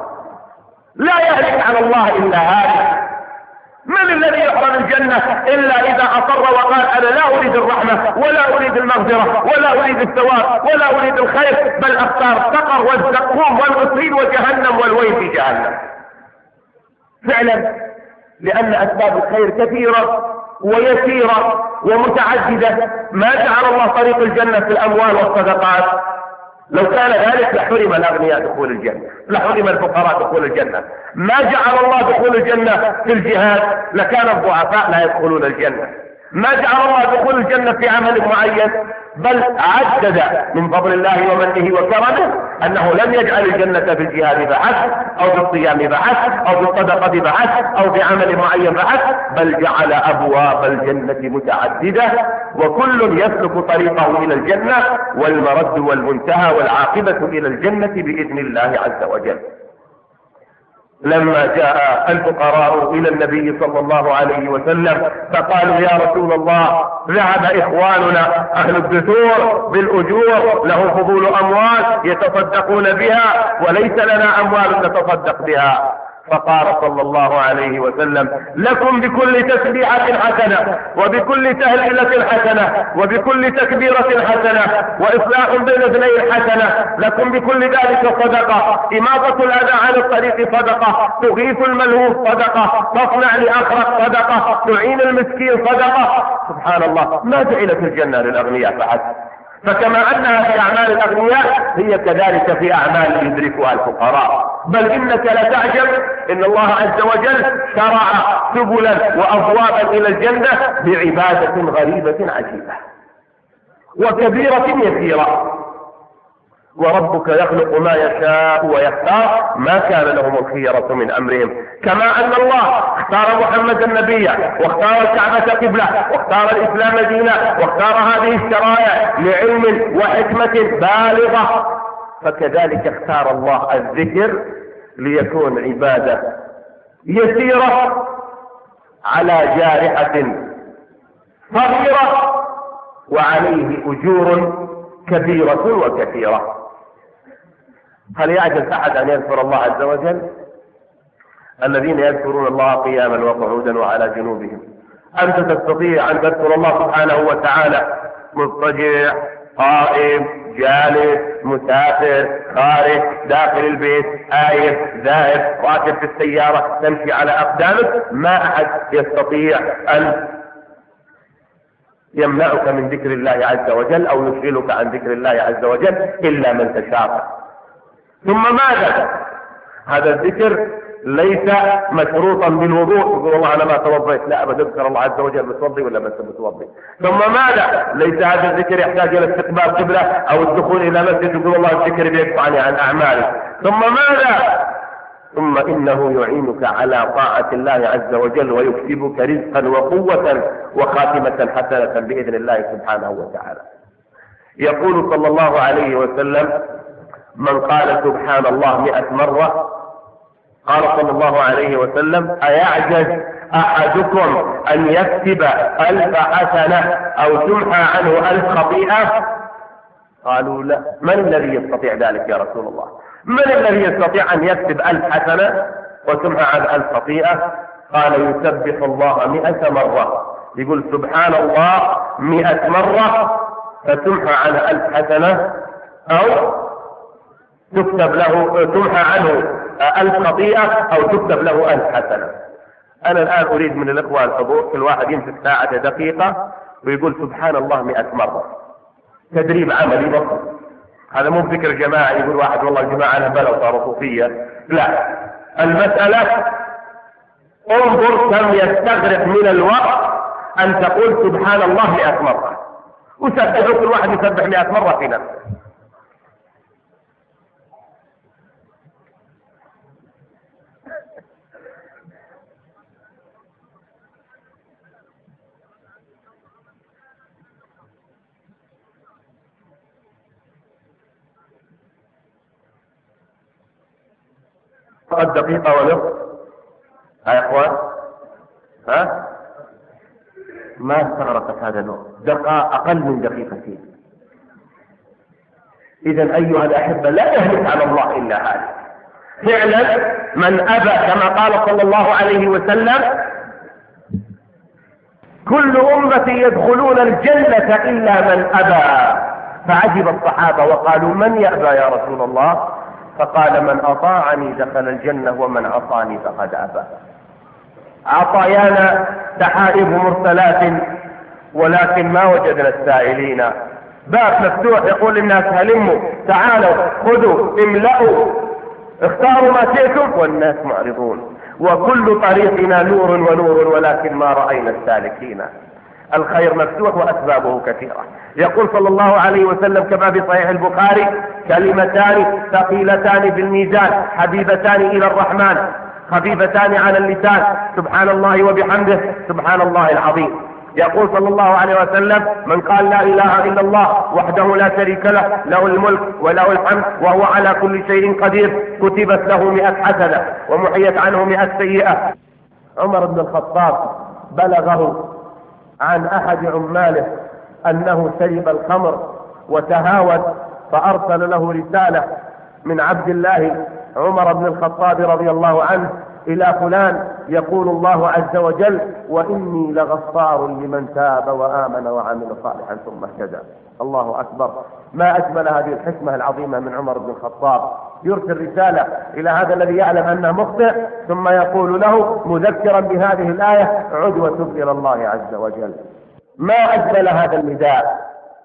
لا يهلك على الله إلا هذا. من الذي يحرم الجنة إلا إذا أصر وقال أنا لا أريد الرحمة ولا أريد المغفرة ولا أريد الثواب ولا أريد الخير، بل أختار السقر والزقوم والغسيل وجهنم والويل في جهنم. فعلا، لأن أسباب الخير كثيرة ويسيرة ومتعددة. ما جعل الله طريق الجنة في الأموال والصدقات، لو كان ذلك لحرم الأغنياء دخول الجنة، لحرم الفقراء دخول الجنة. ما جعل الله دخول الجنة في الجهاد، لكان الضعفاء لا يدخلون الجنة. ما جعل الله دخول الجنة في عمل معين، بل عدد من فضل الله ومنه وكرمه أنه لم يجعل الجنة في الجهاد بحث أو بالصيام بحث أو بالصدقة بحث أو بعمل معين بحث، بل جعل أبواب الجنة متعددة، وكل يسلك طريقه إلى الجنة، والمرد والمنتهى والعاقبة إلى الجنة بإذن الله عز وجل. لما جاء الفقراء إلى النبي صلى الله عليه وسلم فقالوا: يا رسول الله، ذهب إخواننا أهل الدثور بالأجور، له فضول أموال يتصدقون بها، وليس لنا أموال نتصدق بها. فقال صلى الله عليه وسلم: لكم بكل تسبيحة حسنة، وبكل تهليلة حسنة، وبكل تكبيرة حسنة، وإصلاح بين اثنين حسنة، لكم بكل ذلك صدقة، إماطة الأذى عن الطريق صدقة، تغيث الملهوف صدقة، تصنع لأخرك صدقة، تعين المسكين صدقة. سبحان الله، ما جعلت الجنة للأغنياء فحسب. فكما أنها في أعمال الأغنياء، هي كذلك في أعمال يدركها الفقراء. بل إنك لتعجب إن الله عز وجل شرع سبلا وأبوابا إلى الجنة بعبادة غريبة عجيبة وكبيرة يسيرة. وربك يخلق ما يشاء ويختار، ما كان لهم الخيرة من أمرهم. كما أن الله اختار محمدا نبيا، واختار الكعبة قبلة، واختار الإسلام دينا، واختار هذه الشرائع لعلم وحكمة بالغة، فكذلك اختار الله الذكر ليكون عبادة يسيرة على جارحة صغيرة، وعليه أجور كبيرة وكثيرة. هل يعجز أحد أن يذكر الله عز وجل؟ الذين يذكرون الله قياما وقعودا وعلى جنوبهم. أنت تستطيع أن تذكر الله سبحانه وتعالى مضطجع، قائم، جالس، مسافر، خارج، داخل البيت، آيس، ذاهب، راكب في السيارة، تمشي على أقدامك. ما أحد يستطيع أن يمنعك من ذكر الله عز وجل أو يشغلك عن ذكر الله عز وجل إلا من تشاء. ثم ماذا؟ هذا الذكر ليس مشروطا بالوضوء، يقول الله أنا ما توضيت، لا أبدا، اذكر الله عز وجل متوضي ولا بس متوضي. ثم ماذا؟ ليس هذا الذكر يحتاج إلى استقبال قبلة أو الدخول إلى مسجد، يقول الله الذكر بيدفعني عن أعمالي. ثم ماذا؟ ثم إنه يعينك على طاعة الله عز وجل ويكسبك رزقا وقوة وخاتمة حسنة بإذن الله سبحانه وتعالى. يقول صلى الله عليه وسلم: من قال سبحان الله 100 مرة، قال صلى الله عليه وسلم: أيعجز أحدكم أن يكتب 1000 حسنة أو تمحى عنه 1000 خطيئة؟ قالوا: لا. من الذي يستطيع ذلك يا رسول الله؟ من الذي يستطيع أن يكتب 1000 حسنة وتمحى عن 1000 خطيئة؟ قال: يسبح الله 100 مرة. يقول سبحان الله 100 مرة فتمحى عنه 1000 حسنة، أو تكتب له، تمحى عنه 1000 خطيئة، أو تكتب له 1000 حسنة. أنا الآن أريد من الإخوة الحضور كل واحد يمسك ساعة دقيقة ويقول سبحان الله 100 مرة، تدريب عملي بسيط. هذا مو فكر جماعي يقول واحد والله جماعة أنا بلد صاروا صوفية، لا. المسألة انظر كم يستغرق من الوقت أن تقول سبحان الله 100 مرة، وسبحوا كل واحد يسبح 100 مرة في نفسه. فقط دقيقة ونصف يا إخوان، ها؟ ما استغرقت هذا الوقت، أقل من دقيقتين. إذا أيها الأحبة لا يهلك على الله إلا هذا. فعلا من أبى كما قال صلى الله عليه وسلم: كل أمتي يدخلون الجنة إلا من أبى. فعجب الصحابة وقالوا: من يأبى يا رسول الله؟ فقال: من أطاعني دخل الجنة ومن عصاني فقد أبى. عطايانا سحائب مرسلات ولكن ما وجدنا السائلين. باب مفتوح يقول للناس هلموا تعالوا خذوا املأوا اختاروا ما شئتم، والناس معرضون. وكل طريقنا نور ونور ولكن ما رأينا السالكين. الخير مفتوح وأسبابه كثيرة. يقول صلى الله عليه وسلم كما في صحيح البخاري: كلمتان ثقيلتان في الميزان حبيبتان إلى الرحمن خفيفتان على اللسان، سبحان الله وبحمده سبحان الله العظيم. يقول صلى الله عليه وسلم: من قال لا إله إلا الله وحده لا شريك له له الملك وله الحمد وهو على كل شيء قدير كتبت له 100 حسنة ومحيت عنه 100 سيئة. عمر بن الخطاب بلغه عن أحد عماله أنه شرب الخمر وتهاون، فأرسل له رسالة من عبد الله عمر بن الخطاب رضي الله عنه إلى فلان يقول الله عز وجل: وإني لغفار لمن تاب وآمن وعمل صالحا ثم اهتدى. الله أكبر، ما أجمل هذه الحكمة العظيمة من عمر بن الخطاب. يرسل رسالة إلى هذا الذي يعلم أنه مخطئ ثم يقول له مذكرا بهذه الآية: عد وتب إلى الله عز وجل. ما أجمل هذا النداء.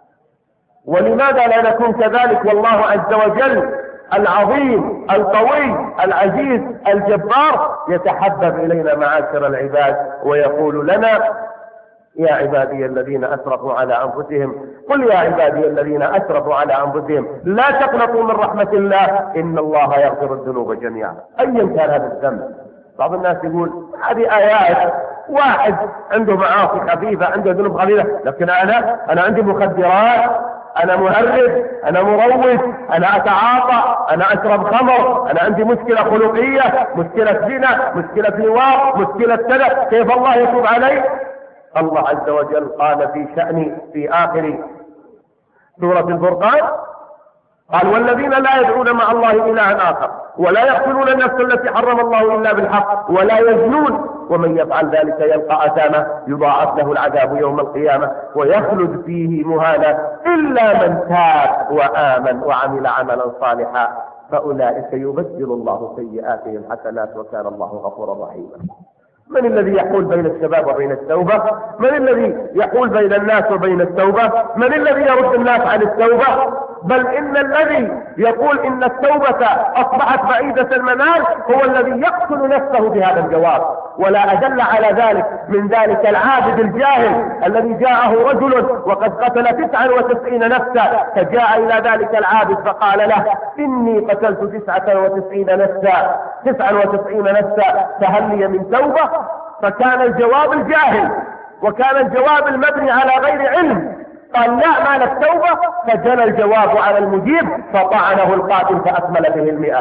ولماذا لا نكون كذلك والله عز وجل العظيم القوي العزيز الجبار يتحبب إلينا معاشر العباد ويقول لنا: يا عبادي الذين أسرفوا على أنفسهم قل يا عبادي الذين أسرفوا على أنفسهم لا تقنطوا من رحمة الله إن الله يغفر الذنوب جميعا. أيا كان هذا الذنب. بعض الناس يقول هذه آيات، واحد عنده معاصي خفيفة عنده ذنوب خفيفة، لكن أنا عندي مخدرات، أنا مهرب، أنا مروج، أنا أتعاطى، أنا أشرب خمر، أنا عندي مشكلة خلقية، مشكلة زنا، مشكلة لواط، مشكلة كذا، كيف الله يتوب علي؟ الله عز وجل قال في شأن في آخر سورة الفرقان قال: والذين لا يدعون مع الله إلها آخر ولا يقتلون النفس التي حرم الله إلا بالحق ولا يزنون ومن يفعل ذلك يلقى أثاما يضاعف له العذاب يوم القيامة ويخلد فيه مهانا إلا من تاب وآمن وعمل عملا صالحا فأولئك يبدل الله سيئاتهم حسنات وكان الله غفورا رحيما. من الذي يحول بين الشباب وبين التوبة؟ من الذي يحول بين الناس وبين التوبة؟ من الذي يرد الناس عن التوبة؟ بل إن الذي يقول إن التوبة أصبحت بعيدة المنال هو الذي يقتل نفسه بهذا الجواب. ولا أدل على ذلك من ذلك العابد الجاهل الذي جاءه رجل وقد قتل 99 نفسا، فجاء إلى ذلك العابد فقال له: إني قتلت 99 نفسا فهل لي من توبة؟ فكان الجواب الجاهل وكان الجواب المبني على غير علم. قال: لا، ما لك توبة. فجنى الجواب على المجيب فطعنه القاتل فأكمل به 100.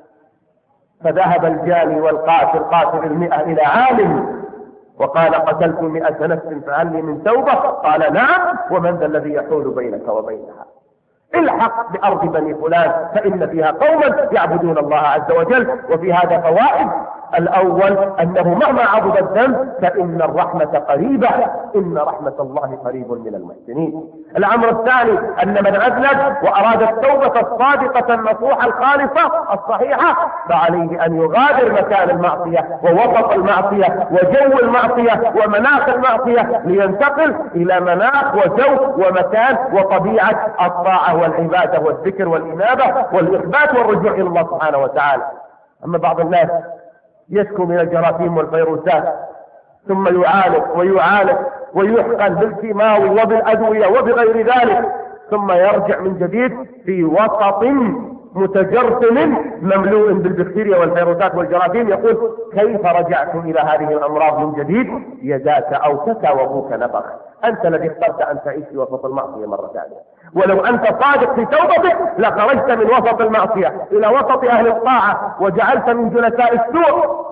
فذهب الجاني والقاتل قاتل 100 إلى عالم وقال: قتلت 100 نفس فهل لي من توبة؟ قال: نعم. ومن ذا الذي يحول بينك وبينها؟ الحق بأرض بني فلان فإن فيها قوما يعبدون الله عز وجل. وفي هذا فوائد: الأول أنه مهما عظم الذنب فإن الرحمة قريبة، إن رحمة الله قريب من المحسنين. الأمر الثاني أن من أذنب وأراد التوبة الصادقة النصوحة الخالصة الصحيحة فعليه أن يغادر مكان المعصية ووسط المعصية وجو المعصية ومناخ المعصية لينتقل إلى مناخ وجو ومكان وطبيعة الطاعة والعبادة والذكر والإنابة والإخبات والرجوع إلى الله سبحانه وتعالى. أما بعض الناس يشكو من الجراثيم والفيروسات ثم يعالج ويحقن بالكيماوي وبالأدوية وبغير ذلك ثم يرجع من جديد في وسط متجرثم مملوء بالبكتيريا والفيروسات والجراثيم يقول: كيف رجعت إلى هذه الأمراض من جديد؟ يداك أوتك وابوك نفخ. أنت الذي اخترت أن تعيش في وسط المعصية مرة ثانية. ولو أنت صادق في توبتك لخرجت من وسط المعصية إلى وسط أهل الطاعة وجعلت من جلساء السوء،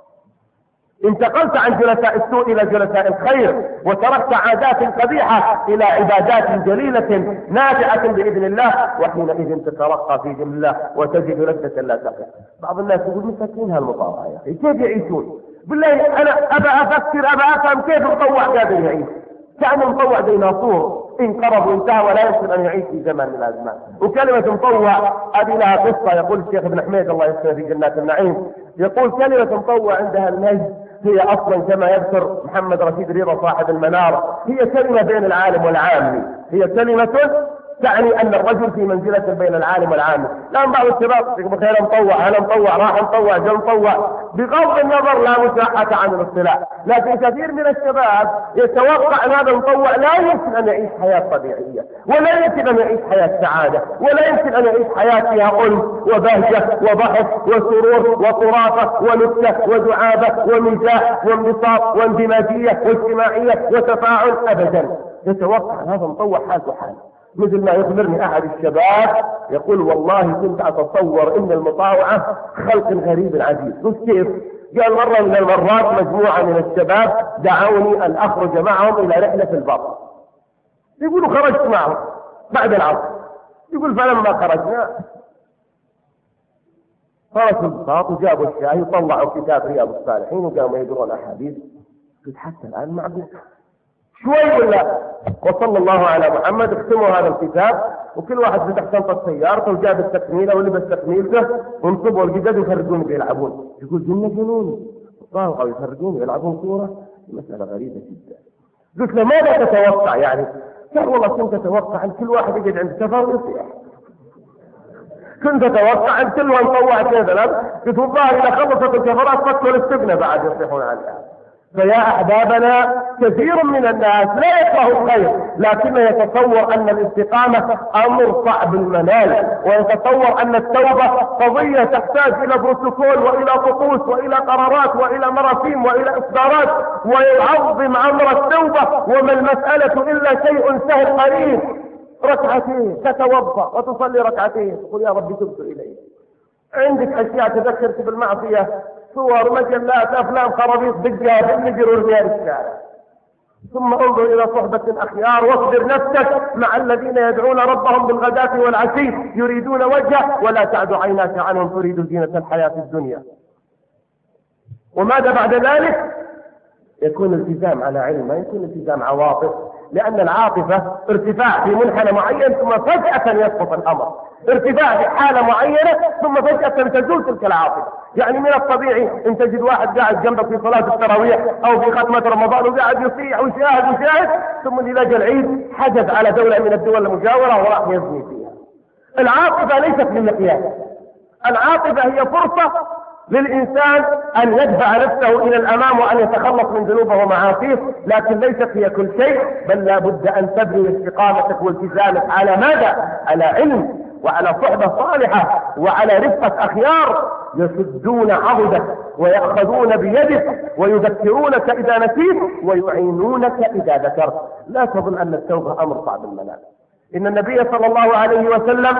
انتقلت عن جلساء السوء إلى جلساء الخير وتركت عادات قبيحة إلى عبادات جليلة نافعة بإذن الله، وحينئذ تترقى في دين الله وتجد لذة لا تقف. بعض الناس يقول: مساكين هالمطاوعة يا أخي كيف يعيشون؟ بالله أنا أبى أفكر أبى أفهم كيف المطوع قادر يعيش. كان المطوع ديناصور انقرض وانتهى ولا يمكن أن يعيش في زمن من الأزمان. وكلمة مطوع هذه لها قصة. يقول الشيخ ابن حميد الله يسلمه في جنات النعيم، يقول: كلمة مطوع عندها المجد هي أصلا كما يذكر محمد رشيد رضا صاحب المنار هي كلمة بين العالم والعامي، هي كلمة تعني أن الرجل في منزلة بين العالم والعامي. الآن بعض الشباب يقول خير مطوع، أنا مطوع، راح مطوع، جو مطوع، بغض النظر لا مشاحة عن الاصطلاح، لكن كثير من الشباب يتوقع أن هذا المطوع لا يمكن أن يعيش حياة طبيعية، ولا يمكن أن يعيش حياة سعادة، ولا يمكن أن يعيش حياة فيها أنس وبهجة وضحك وسرور وطرافة ونكتة ودعابة ومزاح وانبساط واندماجية واجتماعية وتفاعل، أبدا. يتوقع أن هذا مطوع حالته حال. مثل ما يخبرني أحد الشباب يقول والله كنت أتصور إن المطاوعة خلق غريب عجيب. قلت كيف؟ قال مرة من المرات مجموعة من الشباب دعوني أن أخرج معهم إلى رحلة البر. يقولوا خرجت معهم بعد العصر. يقول فلما خرجنا فرسوا البساط وجابوا الشاي وطلعوا كتاب رياض الصالحين وقاموا يقرون أحاديث. قلت حتى الآن ما عبد شوي ولا وصلى الله على محمد، اختموا هذا الكتاب وكل واحد فتح شنطة سيارته وجاب التكميلة ولبس تكميلته وانصبوا الجدد ويخرجون بيلعبون. يقول جنون طاغوا يخرجون يلعبون كورة، مسألة غريبة جدا. قلت له ماذا تتوقع يعني؟ قال والله كنت أتوقع أن كل واحد يجد عند سفر ويصيح، كنت أتوقع أن كل واحد طوع كذا. قلت والله إذا خلصت الكفرات فكوا الاستبنة بعد يصيحون عليها. فيا أحبابنا كثير من الناس لا يكره الخير، لكنه يتصور أن الاستقامة أمر صعب المنال، ويتصور أن التوبة قضية تحتاج إلى بروتوكول وإلى طقوس وإلى قرارات وإلى مراسيم وإلى إصدارات، ويعظم أمر التوبة وما المسألة إلا شيء سهل قليل، ركعتين تتوضأ وتصلي ركعتين تقول يا ربي تبت إليك. عندك أشياء تذكرك بالمعصية، صور مجلات أفلام خرابيط دقها بالنجر والريال الشارع. ثم انظر إلى صحبة الأخيار واصبر نفسك مع الذين يدعون ربهم بالغداة والعشي يريدون وجهه ولا تعد عيناك عنهم تريد زينة الحياة الدنيا. وماذا بعد ذلك؟ يكون التزام على علم، ما يكون التزام عواطف، لأن العاطفة ارتفاع في منحنى معين ثم فجأة يسقط الأمر، ارتفاع في حالة معينة ثم فجأة تزول تلك العاطفة. يعني من الطبيعي ان تجد واحد قاعد جنبك في صلاة التراويح او في ختمة رمضان وقاعد يصيح ويشاهد ثم إذا جاء العيد حجز على دولة من الدول المجاورة وراح يزني فيها. العاطفة ليست بالمقياس، العاطفة هي فرصة للإنسان أن يدفع نفسه إلى الأمام وأن يتخلص من ذنوبه ومعاصيه، لكن ليست هي كل شيء، بل لا بد أن تبني استقامتك والتزامك على ماذا؟ على علم وعلى صحبة صالحة وعلى رفقة أخيار يسدون عضدك ويأخذون بيدك ويذكرونك إذا نسيت ويعينونك إذا ذكرت. لا تظن أن التوبة أمر صعب المنال. إن النبي صلى الله عليه وسلم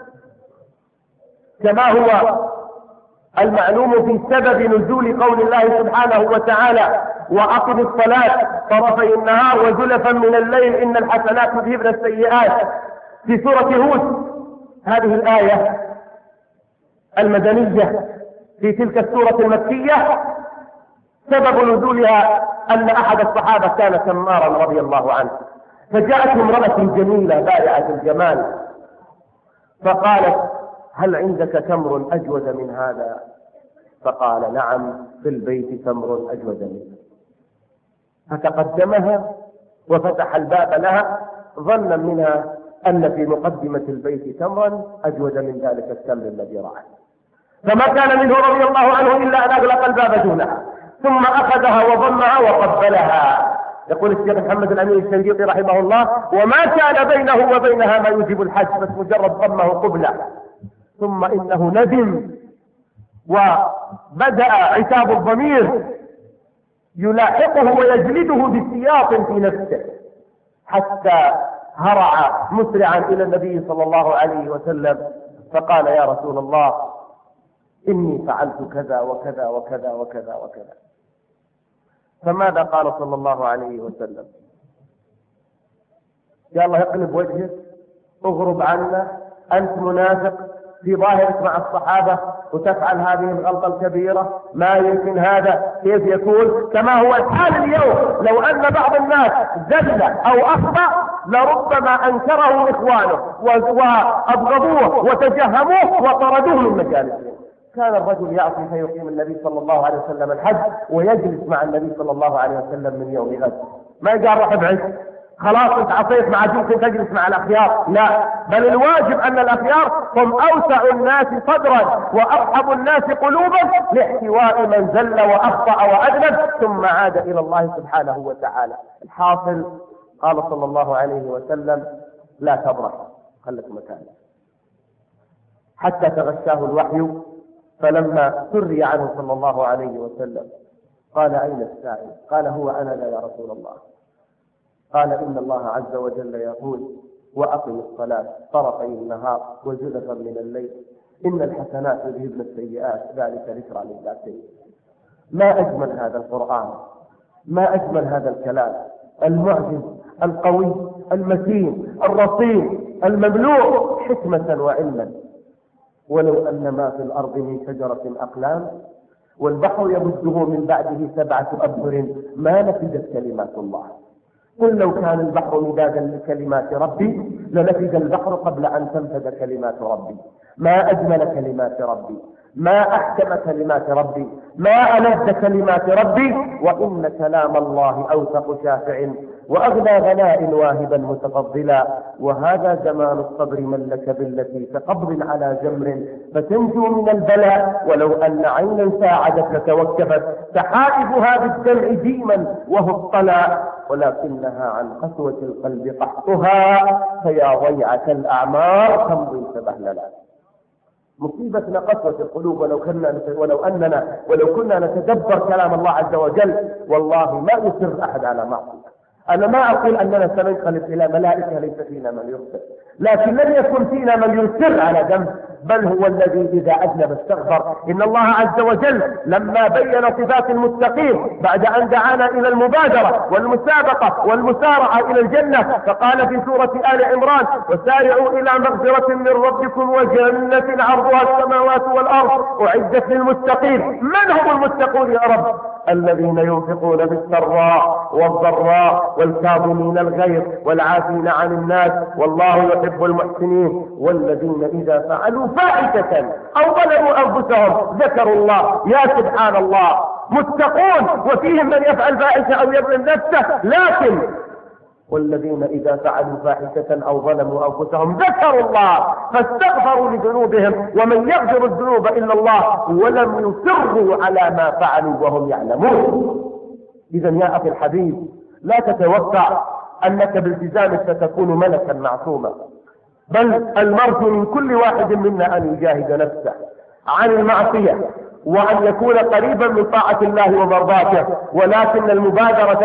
كما هو المعلوم في سبب نزول قول الله سبحانه وتعالى وأقم الصلاة طرفي النهار وزلفا من الليل إن الحسنات يذهبن السيئات في سورة هود، هذه الآية المدنية في تلك السورة المكية سبب نزولها أن أحد الصحابة كان سمارا رضي الله عنه، فجاءت امرأة جميلة بائعة الجمال فقالت هل عندك تمر أجود من هذا؟ فقال نعم في البيت تمر أجود منه. فتقدمها وفتح الباب لها ظنا منها أن في مقدمة البيت تمرا أجود من ذلك التمر الذي رأى، فما كان منه رضي الله عنه إلا أن أغلق الباب دونها ثم أخذها وضمها وقبلها. يقول الشيخ محمد الأمين الشنقيطي رحمه الله وما كان بينه وبينها ما يجب الحج، بس مجرد ضمه قبلة. ثم إنه ندم وبدأ عتاب الضمير يلاحقه ويجلده بسياط في نفسه حتى هرع مسرعا إلى النبي صلى الله عليه وسلم فقال يا رسول الله إني فعلت كذا وكذا وكذا وكذا وكذا. فماذا قال صلى الله عليه وسلم؟ يا الله يقلب وجهك، اغرب عنا، أنت منافق في ظاهرك مع الصحابة وتفعل هذه الغلطة الكبيرة، ما يمكن هذا، كيف يكون؟ كما هو الحال اليوم، لو أن بعض الناس زل أو أخطأ لربما أنكره إخوانه وأبغضوه وتجهموه وطردوه من مجالسهم. كان الرجل يأتي فيقيم النبي صلى الله عليه وسلم الحج ويجلس مع النبي صلى الله عليه وسلم من يوم غد، ما قال روح ابعد خلاص انت عصيت مع ممكن تجلس مع الاخيار، لا، بل الواجب ان الاخيار هم اوسع الناس صدرا وارحب الناس قلوبا لاحتواء من زل واخطا واذنب ثم عاد الى الله سبحانه وتعالى. الحاصل قال صلى الله عليه وسلم لا تبرح، خلك مكانك، حتى تغشاه الوحي. فلما سري عنه صلى الله عليه وسلم قال اين السائل؟ قال هو انا لا يا رسول الله. قال إن الله عز وجل يقول وأقم الصلاة طرفي النهار وزلفا من الليل إن الحسنات يذهبن السيئات ذلك ذكرى للذاكرين. ما أجمل هذا القرآن، ما أجمل هذا الكلام المعجز القوي المتين الرصين المملوء حكمة وعلما. ولو أن ما في الأرض من شجرة أقلام والبحر يمده من بعده 7 أبحر ما نفدت كلمات الله. قل لو كان البحر مدادا لكلمات ربي لنفد البحر قبل أن تنفد كلمات ربي. ما أجمل كلمات ربي، ما أحكم كلمات ربي، ما ألذ كلمات ربي. وإن كلام الله أوثق شافع وأغنى غناء واهبا متفضلا. وهذا زمان الصبر من لك بالتي كقبض على جمر فتنجو من البلاء. ولو أن عينا ساعدت لتوكفت سحائبها بالدمع ديما وهو الطلع ولكنها عن قسوة القلب قحطها فيا ضيعة الأعمار تمضي سبهللا. مصيبتنا قسوة القلوب. ولو كنا نتدبر كلام الله عز وجل والله ما يصر أحد على معصية. أنا ما أقول أننا سننقلب إلى ملائكة ليس فينا من يصر، لكن لم يكن فينا من يصر على ذنب، بل هو الذي إذا أذنب استغفر. إن الله عز وجل لما بين صفات المتقين بعد أن دعانا إلى المبادرة والمسابقة والمسارعة إلى الجنة فقال في سورة آل عمران وسارعوا إلى مغفرة من ربكم وجنة عرضها السماوات والأرض أعدت للمتقين. من هم المتقون يا رب؟ الذين ينفقون بالسراء والضراء والكاظمين الغيظ والعافين عن الناس والله يحب المحسنين والذين إذا فعلوا فاحشة أو ظلموا أنفسهم ذكروا الله. يا سبحان الله، متقون وفيهم من يفعل فاحشة أو يظلم نفسه، لكن والذين إذا فعلوا فاحشة أو ظلموا أنفسهم ذكروا الله فاستغفروا لذنوبهم ومن يغفر الذنوب إلا الله ولم يصروا على ما فعلوا وهم يعلمون. إذا يا أخي الحبيب لا تتوقع أنك بالتزامك ستكون ملكا معصوما، بل المرجو من كل واحد منا أن يجاهد نفسه عن المعصية وأن يكون قريبا من طاعة الله ومرضاته. ولكن المبادرة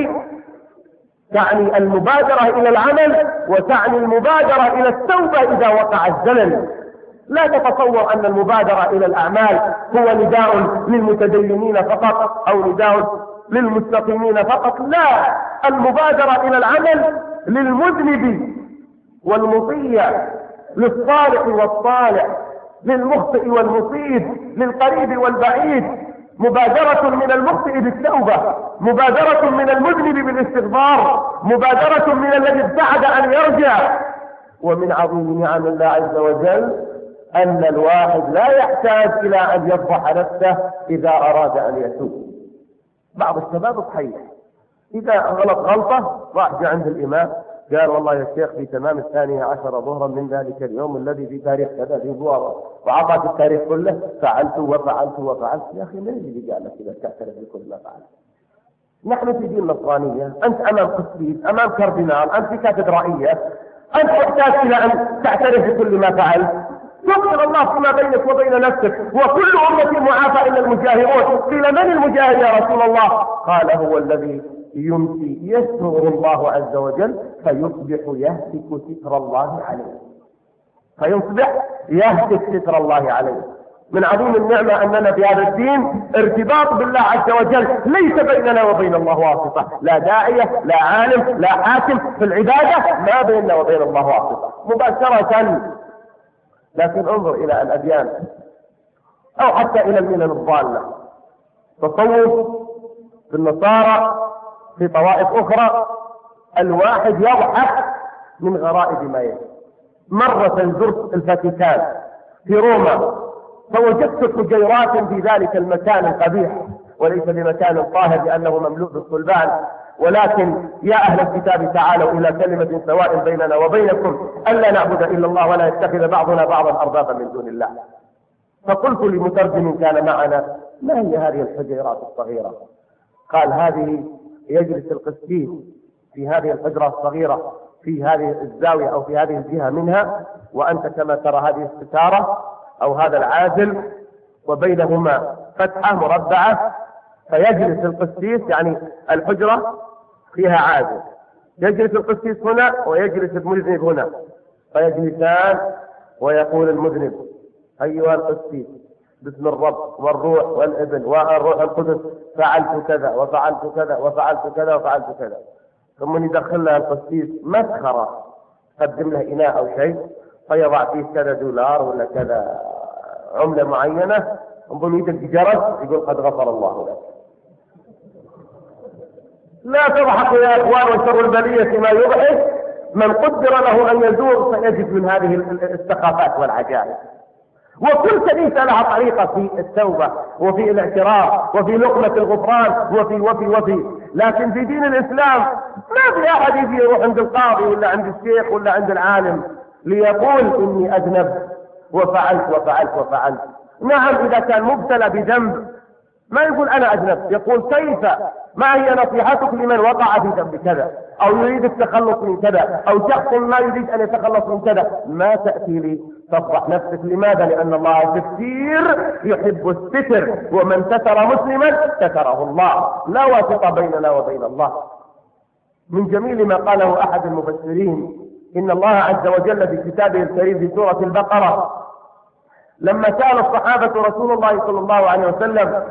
تعني المبادرة إلى العمل وتعني المبادرة إلى التوبة إذا وقع الزلل. لا تتصور أن المبادرة إلى الأعمال هو نداء للمتدينين فقط أو نداء للمستقيمين فقط، لا، المبادرة إلى العمل للمذنب والمطيع، للصالح والصالح، للمخطئ والمصيب، للقريب والبعيد. مبادرة من المخطئ بالتوبة، مبادرة من المذنب بالاستغفار، مبادرة من الذي ابتعد أن يرجع. ومن عظيم نعم الله عز وجل أن الواحد لا يحتاج إلى أن يفضح نفسه إذا أراد أن يتوب. بعض الشباب صحيح إذا غلط غلطة راح جاء عند الإمام قال والله يا شيخ في تمام 12 ظهرا من ذلك اليوم الذي في تاريخ كذا في بوابة وعطاك التاريخ كله فعلت وفعلت وفعلت. يا أخي من الذي قال لك إذا تعترف بكل ما فعلت؟ نحن في دين نصرانية، أنت أمام قسيس، أمام كاردينال، أنت في كاتدرائية، أنت تحتاج إلى أن تعترف بكل ما فعلت. تغفر الله فيما بينك وبين نفسك وكل أمة معافى إلا المجاهرون. قيل من المجاهر يا رسول الله؟ قال هو الذي يمسي يستر الله عز وجل فيصبح يهتك ستر الله عليه، فيصبح يهتك ستر الله عليه. من عظيم النعمة أننا في هذا الدين ارتباط بالله عز وجل، ليس بيننا وبين الله واسطة، لا داعية لا عالم لا حاكم في العبادة، ما بيننا وبين الله واسطة مباشرة. لكن انظر إلى الأديان أو حتى إلى الملل الضالة، تصوف في النصارى في طوائف أخرى، الواحد يضحك من غرائب ما يجري. مرة زرت الفاتيكان في روما فوجدت حجيرات في ذلك المكان القبيح، وليس بمكان طاهر لأنه مملوء بالصلبان، ولكن يا أهل الكتاب تعالوا إلى كلمة سواء بيننا وبينكم ألا نعبد إلا الله ولا يتخذ بعضنا بعضا أربابا من دون الله. فقلت لمترجم كان معنا: ما هي هذه الحجيرات الصغيرة؟ قال: هذه يجلس القسيس في هذه الحجرة الصغيرة في هذه الزاوية أو في هذه الجهة منها، وأنت كما ترى هذه الستارة أو هذا العازل وبينهما فتحة مربعة، فيجلس القسيس، يعني الحجرة فيها عازل، يجلس القسيس هنا ويجلس المذنب هنا، فيجلسان ويقول المذنب: أيها القسيس، باسم الرب والروح والابن والروح القدس فعلت كذا وفعلت كذا وفعلت كذا وفعلت كذا. ثم يدخل لها القسيس مسخرة، قدم له إناء أو شيء فيضع فيه كذا دولار ولا كذا عملة معينة، انظر يدق جرس يقول: قد غفر الله لك. لا تضحكوا يا إخوان، وشر البلية ما يضحك، من قدر له أن يزور سيجد من هذه الثقافات والعجائب. وكل كنيسة لها طريقة في التوبة وفي الاعتراف وفي لقمة الغفران وفي لكن في دين الإسلام ما في أحد يجي يروح عند القاضي ولا عند الشيخ ولا عند العالم ليقول إني أذنب وفعلت. نعم، إذا كان مبتلى بذنب ما يقول أنا أذنب، يقول: كيف، ما هي نصيحتك لمن وقع في ذنب كذا أو يريد التخلص من كذا أو شخص ما يريد أن يتخلص من كذا؟ ما تأتي لي تفضح نفسك. لماذا؟ لأن الله ستير يحب الستر، ومن ستر مسلما ستره الله، لا واسطة بيننا وبين الله. من جميل ما قاله أحد المفسرين: إن الله عز وجل في كتابه الكريم في سورة البقرة لما سأل الصحابة رسول الله صلى الله عليه وسلم: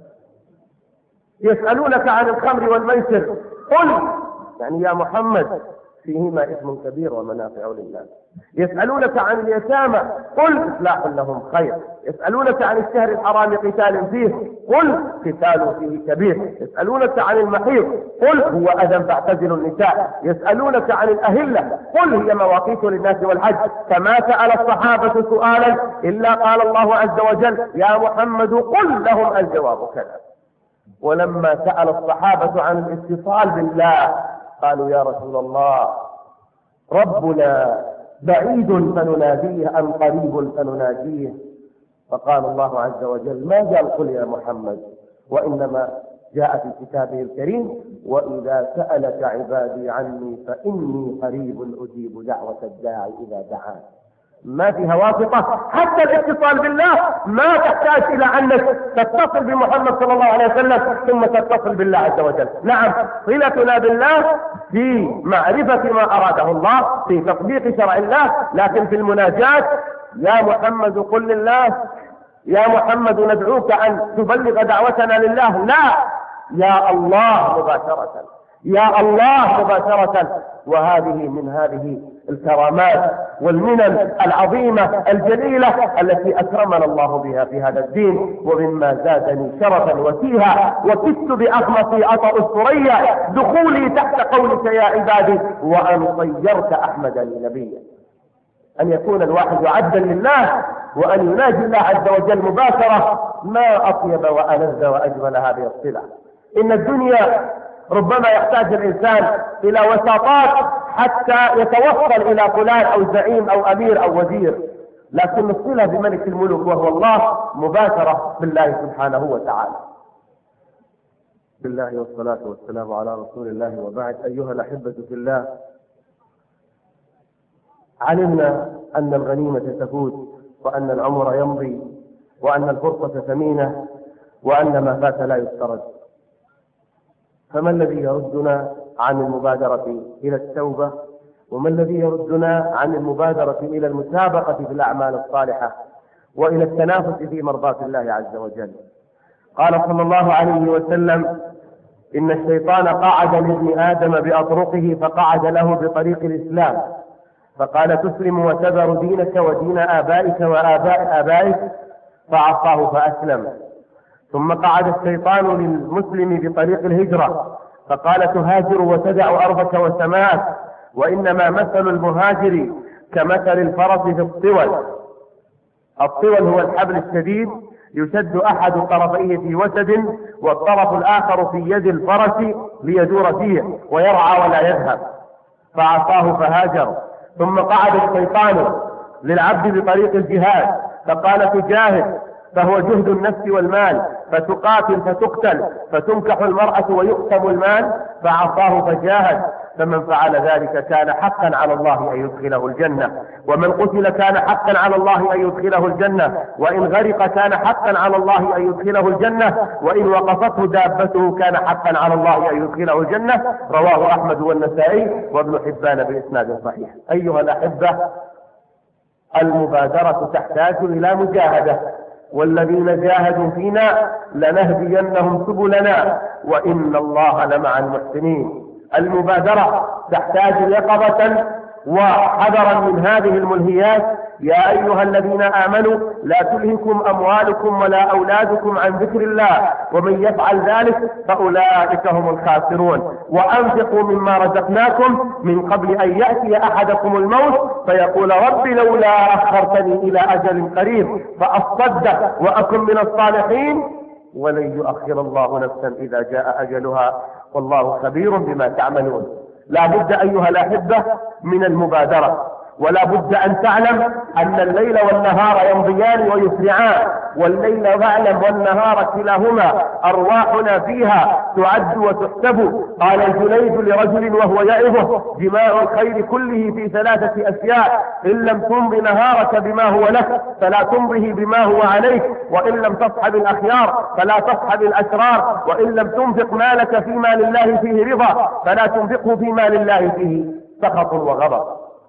يسألونك عن الخمر والميسر قل، يعني يا محمد، فيهما إثم كبير ومنافع للناس. يسألونك عن اليتامى قل إصلاح لهم خير. يسألونك عن الشهر الحرام قتال فيه قل قتال فيه كبير. يسألونك عن المحيض قل هو أذى فاعتزلوا النساء. يسألونك عن الأهلة قل هي مواقيت للناس والحج. فما سأل الصحابة سؤالا إلا قال الله عز وجل: يا محمد قل لهم الجواب كذا. ولما سأل الصحابة عن الاتصال بالله قالوا: يا رسول الله، ربنا بعيد فنناديه أم قريب فنناديه؟ فقال الله عز وجل: ما قال قل يا محمد، وإنما جاء في كتابه الكريم: وإذا سألك عبادي عني فإني قريب أجيب دعوة الداعي إذا دعان. ما فيها واسطة. حتى الاتصال بالله ما تحتاج إلى أنك تتصل بمحمد صلى الله عليه وسلم ثم تتصل بالله عز وجل. نعم، صلتنا بالله في معرفة ما أراده الله، في تطبيق شرع الله، لكن في المناجاة: يا محمد قل لله، يا محمد ندعوك أن تبلغ دعوتنا لله، لا، يا الله مباشرة، يا الله مباشرة. وهذه من هذه الكرامات والمنن العظيمة الجليلة التي أكرمنا الله بها في هذا الدين. ومما زادني شرفا وفيها وكدت بأخمصي أطأ الثريا دخولي تحت قولك يا عبادي وأن صيرت أحمد لي نبيا. أن يكون الواحد عبدا لله وأن يناجي الله عز وجل مباشرة، ما أطيب وألذ وأجمل هذه الصلة. إن الدنيا ربما يحتاج الإنسان إلى وساطات حتى يتوصل إلى فلان أو زعيم أو أمير أو وزير، لكن الصلة بملك الملوك وهو الله مباشرة بالله سبحانه وتعالى. بالله والصلاة والسلام على رسول الله، وبعد. أيها الأحبة في الله، علمنا أن الغنيمة تفوت وأن العمر يمضي وأن الفرصة ثمينة وأن ما فات لا يسترد. فما الذي يردنا عن المبادرة إلى التوبة؟ وما الذي يردنا عن المبادرة إلى المسابقة في الأعمال الصالحة وإلى التنافس في مرضاة الله عز وجل؟ قال صلى الله عليه وسلم: إن الشيطان قعد لابن آدم بأطرقه فقعد له بطريق الإسلام، فقال: تسلم وتذر دينك ودين آبائك وآباء آبائك، فعصاه فأسلم. ثم قعد الشيطان للمسلم بطريق الهجرة فقال: تهاجر وتدع أرضك الطول هو الحبل الشديد يشد أحد طرفيه في وسد والطرف الآخر في يد الفرس ليدور فيه ويرعى ولا يذهب، فعصاه فهاجر. ثم قعد الشيطان للعبد بطريق الجهاد فقال تجاهد، فهو جهد النفس والمال، فتقاتل فتقتل، فتنكح المرأة ويقسم المال، فعصاه فجاهد. فمن فعل ذلك كان حقا على الله أن يدخله الجنة، ومن قتل كان حقا على الله أن يدخله الجنة، وإن غرق كان حقا على الله أن يدخله الجنة، وإن وقفته دابته كان حقا على الله أن يدخله الجنة. رواه أحمد والنسائي وابن حبان بإسناد صحيح. أيها الأحبة، المبادرة تحتاج إلى مجاهدة، والذين جاهدوا فينا لنهدينهم سبلنا وإن الله لمع المحسنين. المبادرة تحتاج يقظة وحذرا من هذه الملهيات. يا أيها الذين آمنوا لا تلهكم أموالكم ولا أولادكم عن ذكر الله ومن يفعل ذلك فأولئك هم الخاسرون. وأنفقوا مما رزقناكم من قبل أن يأتي أحدكم الموت فيقول رب لولا أخرتني إلى أجل قريب فأصدق وأكن من الصالحين ولن يؤخر الله نفسا إذا جاء أجلها والله خبير بما تعملون. لا بد أيها الأحبة من المبادرة، ولا بد أن تعلم أن الليل والنهار يمضيان ويسرعان، والليل فاعلم والنهار كلاهما أرواحنا فيها تعد وتحسب. قال الجنيد لرجل وهو يعظه جماع الخير كله في 3 أشياء: إن لم تمضي نهارك بما هو لك فلا تمضه بما هو عليك، وإن لم تصحب الأخيار فلا تصحب الأشرار، وإن لم تنفق مالك في مال الله فيه رضا فلا تنفقه في مال الله فيه سخط وغضب.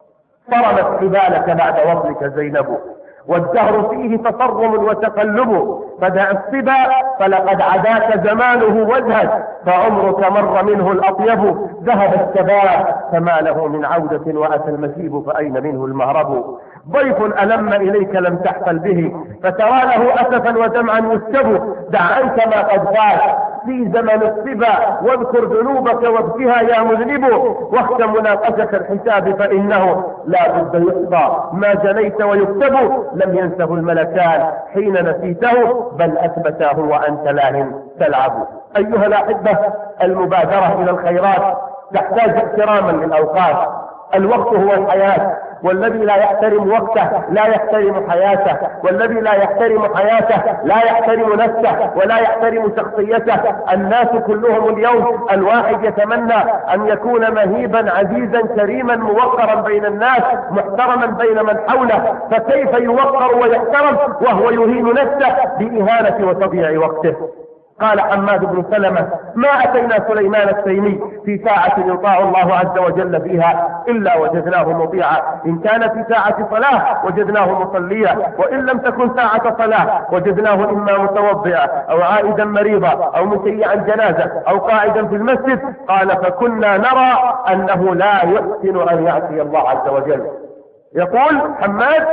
صرمت حبالك بعد وصلك زينب، والدهر فيه تصرم وتقلب، فدع الصبا فلقد عداك زمانه وجهك، فعمرك مر منه الأطيب، ذهب الشباب فما له من عودة وأتى المشيب فأين منه المهرب. ضيف ألم إليك لم تحفل به فترى له أسفا ودمعا يسكب، دع عنك ما قد فات في زمن الصبا واذكر ذنوبك وابكها يا مذنب، واختم مناقشة الحساب فإنه لا بد يقضى ما جنيت ويكتب، لم ينسه الملكان حين نسيته بل أثبتاه وأنت لاه تلعب. أيها الأحبة، المبادرة إلى الخيرات تحتاج احتراما للأوقات. الوقت هو الحياة، والذي لا يحترم وقته لا يحترم حياته، والذي لا يحترم حياته لا يحترم نفسه ولا يحترم شخصيته. الناس كلهم اليوم الواحد يتمنى أن يكون مهيبا عزيزا كريما موقرا بين الناس محترما بين من حوله، فكيف يوقر ويحترم وهو يهين نفسه بإهانة وتضييع وقته؟ قال حماد بن سلمة: ما أتينا سليمان التيمي في ساعة يطاع الله عز وجل فيها إلا وجدناه مطيعا، إن كان في ساعة صلاة وجدناه مصليا، وإن لم تكن ساعة صلاة وجدناه إما متوضئا أو عائدا مريضا أو مشيعا جنازة أو قاعدا في المسجد. قال: فكنا نرى أنه لا يحسن أن يعصي الله عز وجل. يقول حماد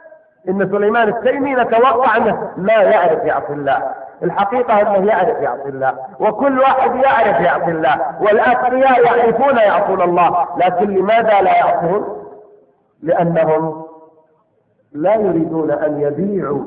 إن سليمان التيمي نتوقع أنه لا يعرف يعصي الله. الحقيقة أنه يعرف يعصي الله، وكل واحد يعرف يعصي الله، والأثرياء يعرفون يعصون الله، لكن لماذا لا يعصون؟ لأنهم لا يريدون أن يبيعوا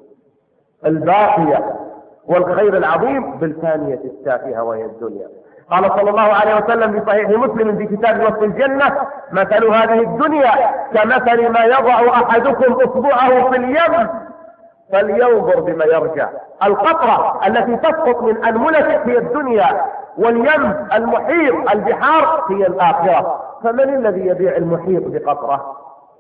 الباقية والخير العظيم بالثانية التافهة وهي الدنيا. قال صلى الله عليه وسلم في صحيح مسلم في كتاب وصف الجنة: مثل هذه الدنيا كمثل ما يضع أحدكم إصبعه في اليم فلينظر بما يرجع. القطرة التي تسقط من أنملتك هي الدنيا، واليم المحيط البحار هي الآخرة. فمن الذي يبيع المحيط بقطرة؟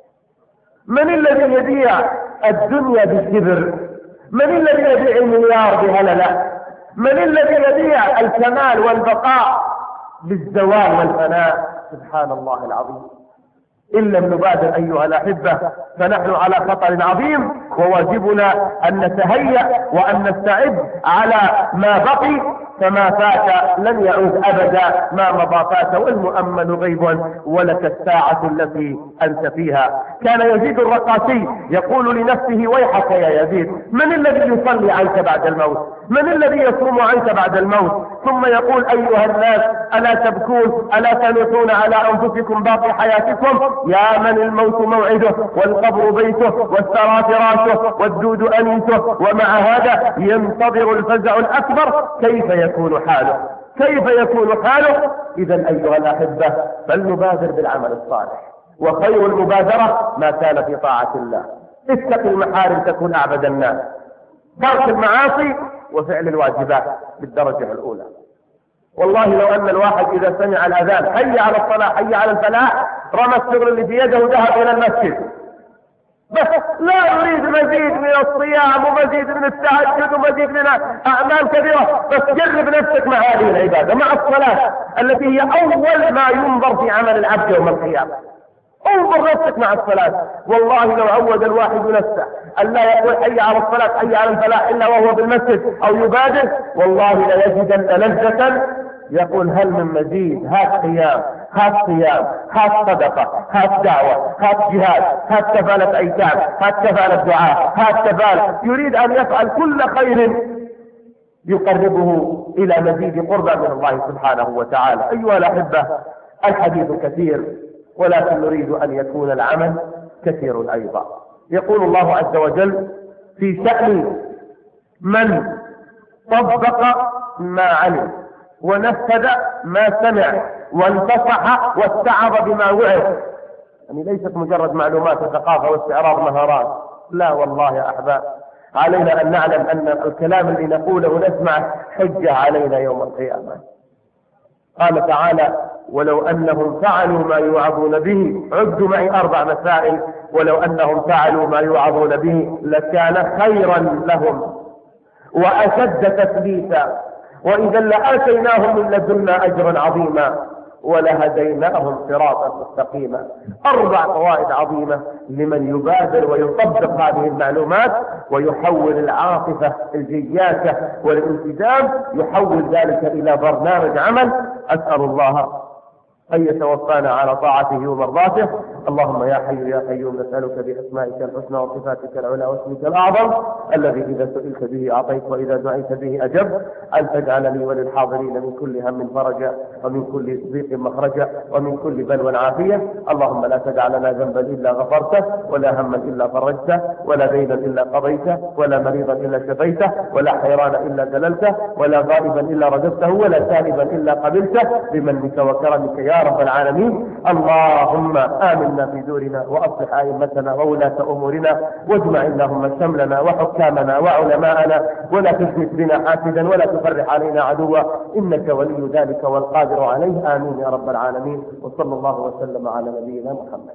من الذي يبيع الدنيا بالكبر؟ من الذي يبيع المليار بهللة؟ من الذي يبيع الكمال والبقاء بالزوال والفناء؟ سبحان الله العظيم. إن لم نبادر أيها الأحبة فنحن على خطر عظيم، وواجبنا أن نتهيأ وأن نستعد على ما بقي، فما فات لن يعود أبدا، ما مضى فات والمؤمن غيب ولك الساعة التي أنت فيها. كان يزيد الرقاشي يقول لنفسه: ويحك يا يزيد، من الذي يصلي عنك بعد الموت؟ من الذي يصوم عنك بعد الموت؟ ثم يقول أيها الناس ألا تبكون ألا تنوحون على أنفسكم باقي حياتكم؟ يا من الموت موعده والقبر بيته والثرى فراشه والدود أنيسه، ومع هذا ينتظر الفزع الأكبر. كيف يكون حاله؟ كيف يكون حاله؟ إذا أيها الأحبة فلنبادر بالعمل الصالح، وخير المبادرة ما كان في طاعة الله. اتق المحارم تكون أعبد الناس، ترك المعاصي وفعل الواجبات بالدرجة الأولى. والله لو أن الواحد إذا سمع الأذان حي على الصلاة حي على الفلاح رمى الشغل اللي في يده وذهب إلى المسجد، بس لا يريد مزيد من الصيام ومزيد من التهجد ومزيد من أعمال كثيرة، بس جرب نفسك مع هذه العبادة، مع الصلاة التي هي أول ما ينظر في عمل العبد يوم القيامة. انظر نفسك مع الصلاة. والله لو عود الواحد نفسه أن لا يقول حي على الصلاة حي على الفلاح إلا وهو بالمسجد أو يبادر، والله لا يجدن لذة يقول هل من مزيد؟ هات قيام، هات صيام، هات صدقة، هات دعوة، هات جهاد، هات كفالة أيتام، هات كفالة دعاء، هات كفالة. يريد أن يفعل كل خير يقربه إلى مزيد قربا من الله سبحانه وتعالى. أيها الأحبة الحديث كثير، ولكن نريد أن يكون العمل كثير أيضا. يقول الله عز وجل في شأن من طبق ما علم ونفذ ما سمع وانتصح واستعظ بما وعظ، يعني ليست مجرد معلومات وثقافة واستعراض مهارات، لا والله يا أحباب علينا أن نعلم أن الكلام الذي نقوله ونسمعه حجة علينا يوم القيامة. قال تعالى ولو أنهم فعلوا ما يوعظون به، عدوا معي 4 مسائل، ولو أنهم فعلوا ما يوعظون به لكان خيرا لهم وأشد تثبيتا وإذا لآتيناهم من لدنا أجرا عظيما ولهديناهم صراطا مستقيما. 4 فوائد عظيمة لمن يبادر ويطبق هذه المعلومات ويحول العاطفة الجياشة والالتزام، يحول ذلك إلى برنامج عمل. أسأل الله أن يتوفانا على طاعته ومرضاته. اللهم يا حي يا قيوم نسألك بأسمائك الحسنى وصفاتك العلى واسمك الأعظم الذي إذا سئلت به أعطيت وإذا دعيت به أجبت، أن تجعل لي وللحاضرين من كل هم فرجا ومن كل ضيق مخرجا ومن كل بلوى عافية. اللهم لا تدع لنا ذنبا إلا غفرته ولا هما إلا فرجته ولا دينا إلا قضيته ولا مريضا إلا شفيته ولا حيران إلا دللته ولا غائبا إلا رددته ولا تائبا إلا قبلته بمنك وكرمك يا رب العالمين. اللهم آمنا في دورنا وأصلح أئمتنا وولاة أمورنا واجمع اللهم شملنا وحكامنا وعلماءنا ولا تشمت بنا حاسدا ولا تفرح علينا عدوا إنك ولي ذلك والقادر عليه. آمين يا رب العالمين. وصلى الله وسلم على نبينا محمد.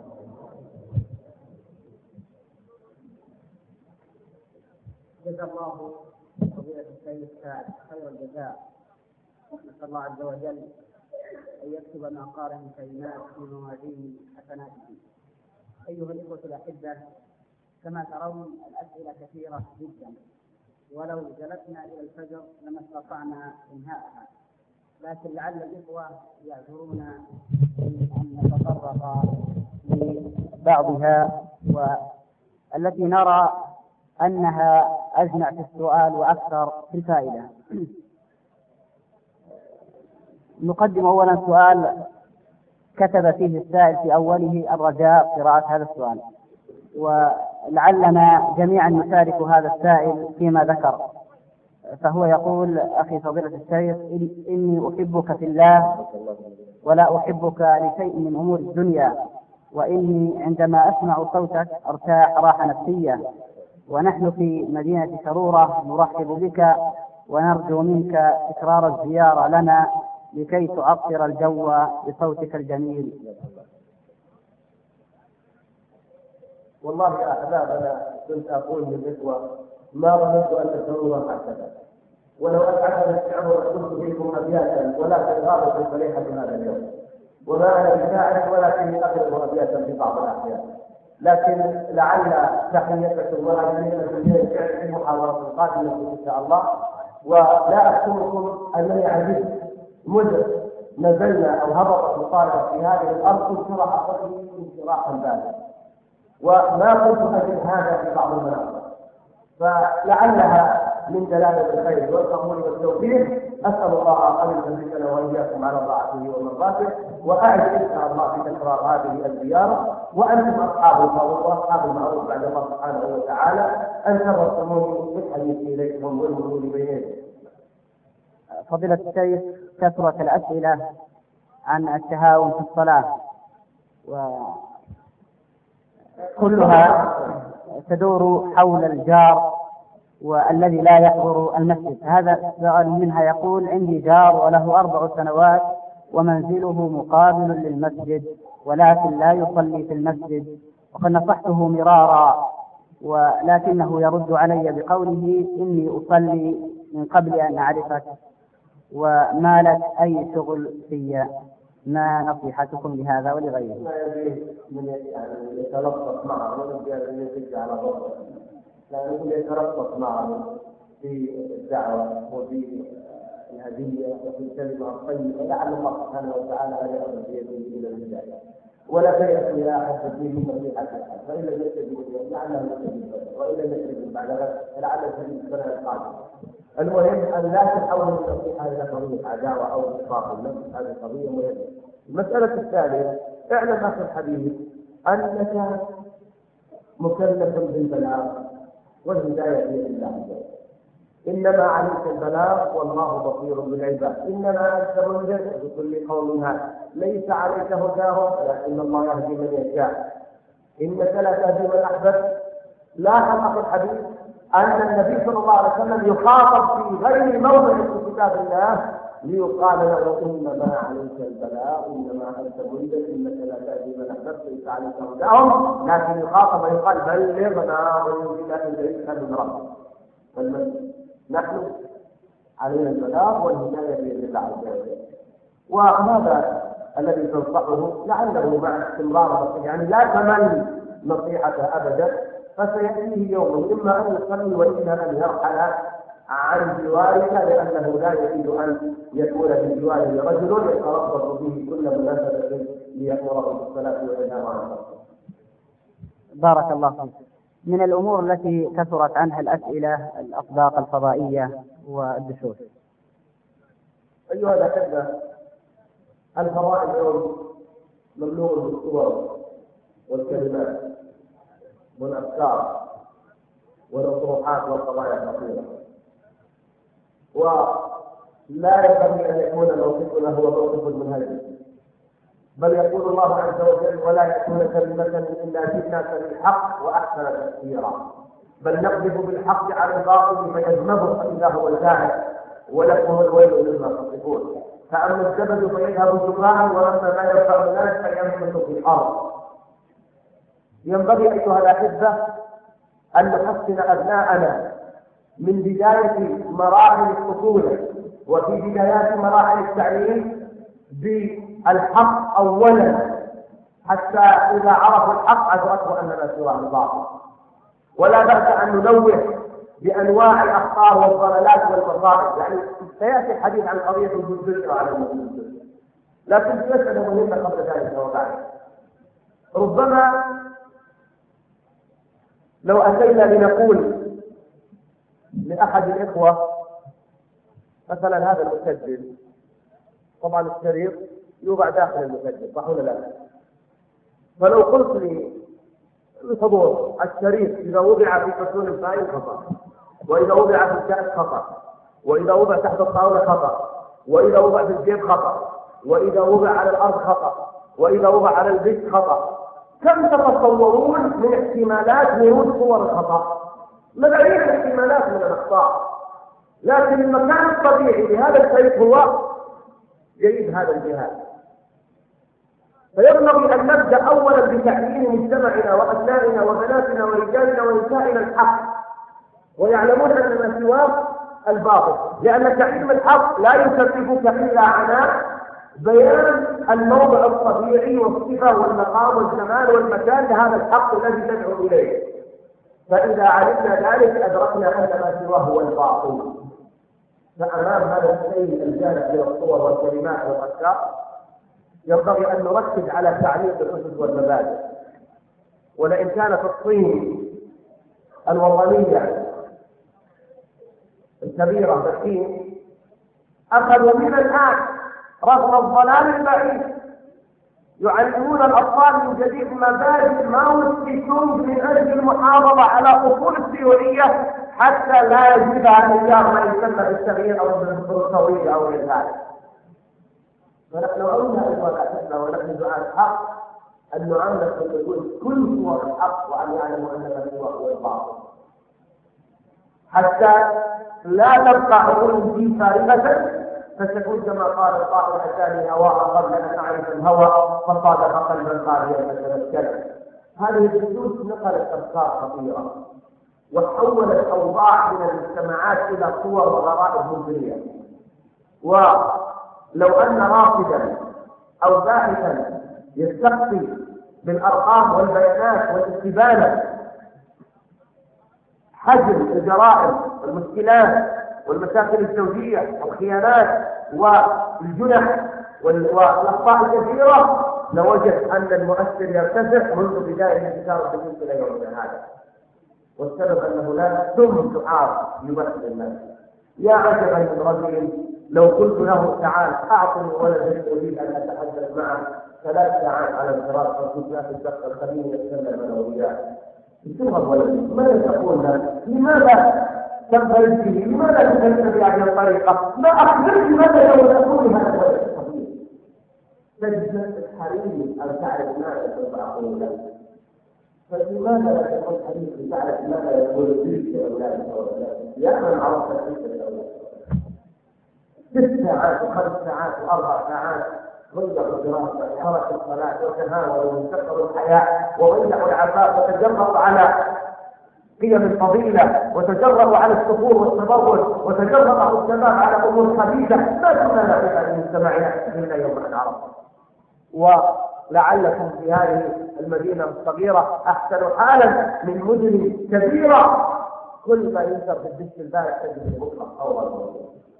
جزا الله فضيلة الشيخ خير الجزاء. نسأل الله عز وجل أن يكتب ما قاله الكلمات في موازين حسناته. أيها الإخوة الأحبة، كما ترون الأسئلة كثيرة جدا، ولو جلسنا إلى الفجر لما استطعنا إنهاءها، لكن لعل الإخوة يعذرون أن نتطرق لبعضها والتي نرى أنها أجمع في السؤال وأكثر في الفائدة. نقدم أولا سؤال كتب فيه السائل في أوله الرجاء قراءة هذا السؤال، ولعلنا جميعا نشارك هذا السائل فيما ذكر. فهو يقول: أخي فضيلة الشيخ، إني أحبك في الله ولا أحبك لشيء من أمور الدنيا، وإني عندما أسمع صوتك أرتاح راحة نفسية، ونحن في مدينة شرورة نرحب بك ونرجو منك تكرار الزيارة لنا لكي تعطر الجو بصوتك الجميل. والله يا أحباب أنا كنت أقول للإخوة ما ظننت أن تكونوا حسنا، ولو أسعد الشعب لقلت فيكم أبياتا ولكن غابت الفريحة هذا اليوم، وما أنا بشاعر ولكن أقرأ أبياتا في بعض الأحيان، لكن لعل تحيتكم وهذه الشعر في المحاضرة القادمة إن شاء الله. ولا أحكمكم أنني عجزت مدة نزلنا أو هبطت مطالبة في هذه الأرض انشراح صدري انشراحا بالغا، وما كنت أجد هذا في بعض المناطق، فلعلها من دلالة الخير والقبول والتوفيق أسأل الله أن يثبتنا وإياكم على طاعته ومرضاته، وأعد إن شاء الله في تكرار هذه الزيارة، وأنتم أصحاب الفضل وأصحاب المعروف بعد الله سبحانه وتعالى أن تبصموني بالحديث إليكم والوصول بينكم. فضيلة الشيخ، كثرت الأسئلة عن التهاون في الصلاة وكلها تدور حول الجار والذي لا يحضر المسجد. هذا سؤال منها يقول: عندي جار وله 4 سنوات ومنزله مقابل للمسجد ولكن لا يصلي في المسجد، وقد نصحته مرارا ولكنه يرد علي بقوله: إني أصلي من قبل أن أعرفك وما لك أي شغل في. ما نصيحتكم لهذا ولغيره؟ من يتلطف معه ولم يزج على ضربه، لأنه يتلطف معه في الدعوة وفي الهدية وفي الكلمة الطيبة، لعل الله سبحانه وتعالى أن يأخذ بيده إلى الهداية، ولا تيأس إلى أحد فيه نصيحة أحد، فإن لم يستجب لعله يستجيب وإن لم يستجب بعد ذلك فلعل يستجيب السنة القادمة. المهم أن لا تحول النصيحة إلى قضية عداوة أو إصلاح النفس، هذه قضية مهمة. المسألة الثانية: اعلم أخي الحبيب أنك مكلف بالبلاغ والهداية بيد الله، إنما عليك البلاغ والله بصير بالعباد، إنما أنت منذر بكل قوم هاد، ليس عليك هداهم ولكن الله يهدي من يشاء، إنك لا تهدي من أحببت. لاحظ أخي الحبيب أن النبي صلى الله عليه وسلم يخاطب في غير موضع في كتاب الله ليقال له: إنما عليك البلاغ، إنما أنت منذر، إنك لا تهدي من أحببت، ليس عليك هداهم، لكن يخاطب ويقال: بلغنا وينزل إليك من ربك. نحن علينا البلاغ والهداية بيد الله عز وجل، وهذا الذي تنصحه لعله مع استمرار، يعني لا تمل نصيحته أبدا، فسيأتيه يوم إما أن يصلي وإما أن يرحل عن جوارك، لأنه لا يريد أن يكون في جواره رجل يتربص به كل مناسبة ليأمره بالصلاة وينهى عن الصلاة. بارك الله فيك. من الأمور التي كثرت عنها الأسئلة الأطباق الفضائية والدشوش. أيها الأحبة، الفضاء اليوم مملوء بالصور والكلمات والأفكار والأطروحات والقضايا الخطيرة، ولا ينبغي أن يكون موقفنا هو موقف المنهزم، بل يقول الله عز وجل: ولا يأتون كلمة إلا جئناك بالحق وأحسن تفسيرا، بل نقذف بالحق على الباطل فيدمغه فإذا هو زاهق ولكم الويل مما تصفون. فأما الزبد فيذهب جفاء وأما ما ينفع الناس فينفث في الأرض. ينبغي أيها الأحبة أن نحسن أبناءنا من بداية مراحل الطفولة وفي بدايات مراحل التعليم بالحق أولا، حتى إذا عرفوا الحق أدركوا أن ما سواه الباطل. ولا بأس أن ننوه بأنواع الأخطار والضلالات والمصائب، يعني سيأتي الحديث عن قضية الجزء على المسلمين، لكن مسألة مهمة قبل ذلك وبعد. ربما لو أتينا لنقول لأحد الإخوة مثلا: هذا المسجل، طبعا الشريط يوضع داخل المسجل، صح ولا لا؟ فلو قلت لي الحضور: الشريط إذا وضع في حصول الفائل خطأ، وإذا وضع في الكأس خطأ، وإذا وضع تحت الطاولة خطأ، وإذا وضع في الجيب خطأ، وإذا وضع على الأرض خطأ، وإذا وضع على البيت خطأ، كم تتصورون من احتمالات ورود صور الخطأ؟ ملايين الاحتمالات من الأخطاء، لكن المكان الطبيعي لهذا الشيء هو جيد هذا الجهاز. فينبغي أن نبدأ أولا بتعليم مجتمعنا وأبنائنا وبناتنا ورجالنا ونسائنا الحق، ويعلمون أن ما سواه الباطل، لأن تعليم الحق لا يكلفك إلا عناء بيان الموضع الطبيعي والصفة والمقام والجمال والمكان لهذا الحق الذي تدعو إليه. فإذا علمنا ذلك أدركنا أن ما سواه هو الباطل. فأمام هذا الشيء الجانب من الصور والكلمات والأفكار ينبغي أن نركز على تعليم الأسس والمبادئ. ولئن كانت الصين الوطنية الكبيرة بكين أخذوا من الآن رغم الضلال البعيد يعلمون الأطفال من جديد مبادئ ماو تسي تونغ من أجل المحافظة على أصول السيولية حتى لا يجب على الإيجار ما يسمى بالتغيير أو بالبروتوية أو غير ذلك. فنحن أولى أن نعتقدنا ونحن دعاة الحق أن نعامل تقول كل صور الحق وأن يعلموا أن ما هو الباطل حتى لا تبقى عقول في فارغة فتكون كما قال القائل أتاني هواء قبل أن أعرف الهوى فصادق قلبا قارئا فتذكر. هذه الجلوس نقلت أفكار خطيرة وحولت أوضاع من المجتمعات إلى صور وغرائب مزرية. ولو أن راصدا أو باحثا يستقصي بالأرقام والبيانات والاستبانة حجم الجرائم والمشكلات والمشاكل الزوجية والخيانات والجنح والأخطاء الكثيرة لوجد أن المؤثر يرتفع منذ بداية الانتشار بالنسبة إلى يومنا هذا. والسبب أن هناك ثم شعار يمثل الناس. يا عجبا من رجل لو قلت له تعال أعطني ولدا أريد أن أتحدث معه 3 ساعات على الفراش فقلت لا تتدخل خليني أتكلم أنا وياه. يشوف الولد ماذا تقول له؟ لماذا تنفرد به؟ لماذا تتكلم بهذه الطريقة؟ ما أخبرك ماذا لو تقول هذا الولد الصغير؟ تجد الحريم أن تعرف ماذا تقول له. فلماذا لا تكون حديث تعرف ماذا يقول الجيش لأولادك وأولادك؟ يا من عرفت الجيش لأولادك 6 ساعات و5 ساعات و4 ساعات ضيعوا الدراسة وتركوا الصلاة وتهاونوا وانتقلوا الحياة وضيعوا العفاف وتجرأوا على قيم الفضيلة وتجرأوا على السفور والتبرج وتجرأوا الشباب على أمور خبيثة ما كنا نعرف في مجتمعنا إلا يوم أن عرفنا. ولعلكم في هذه المدينة الصغيرة أحسن حالا من مدن كبيرة كل ما ينشر في الدش البارح تجد المطلق أو غيره.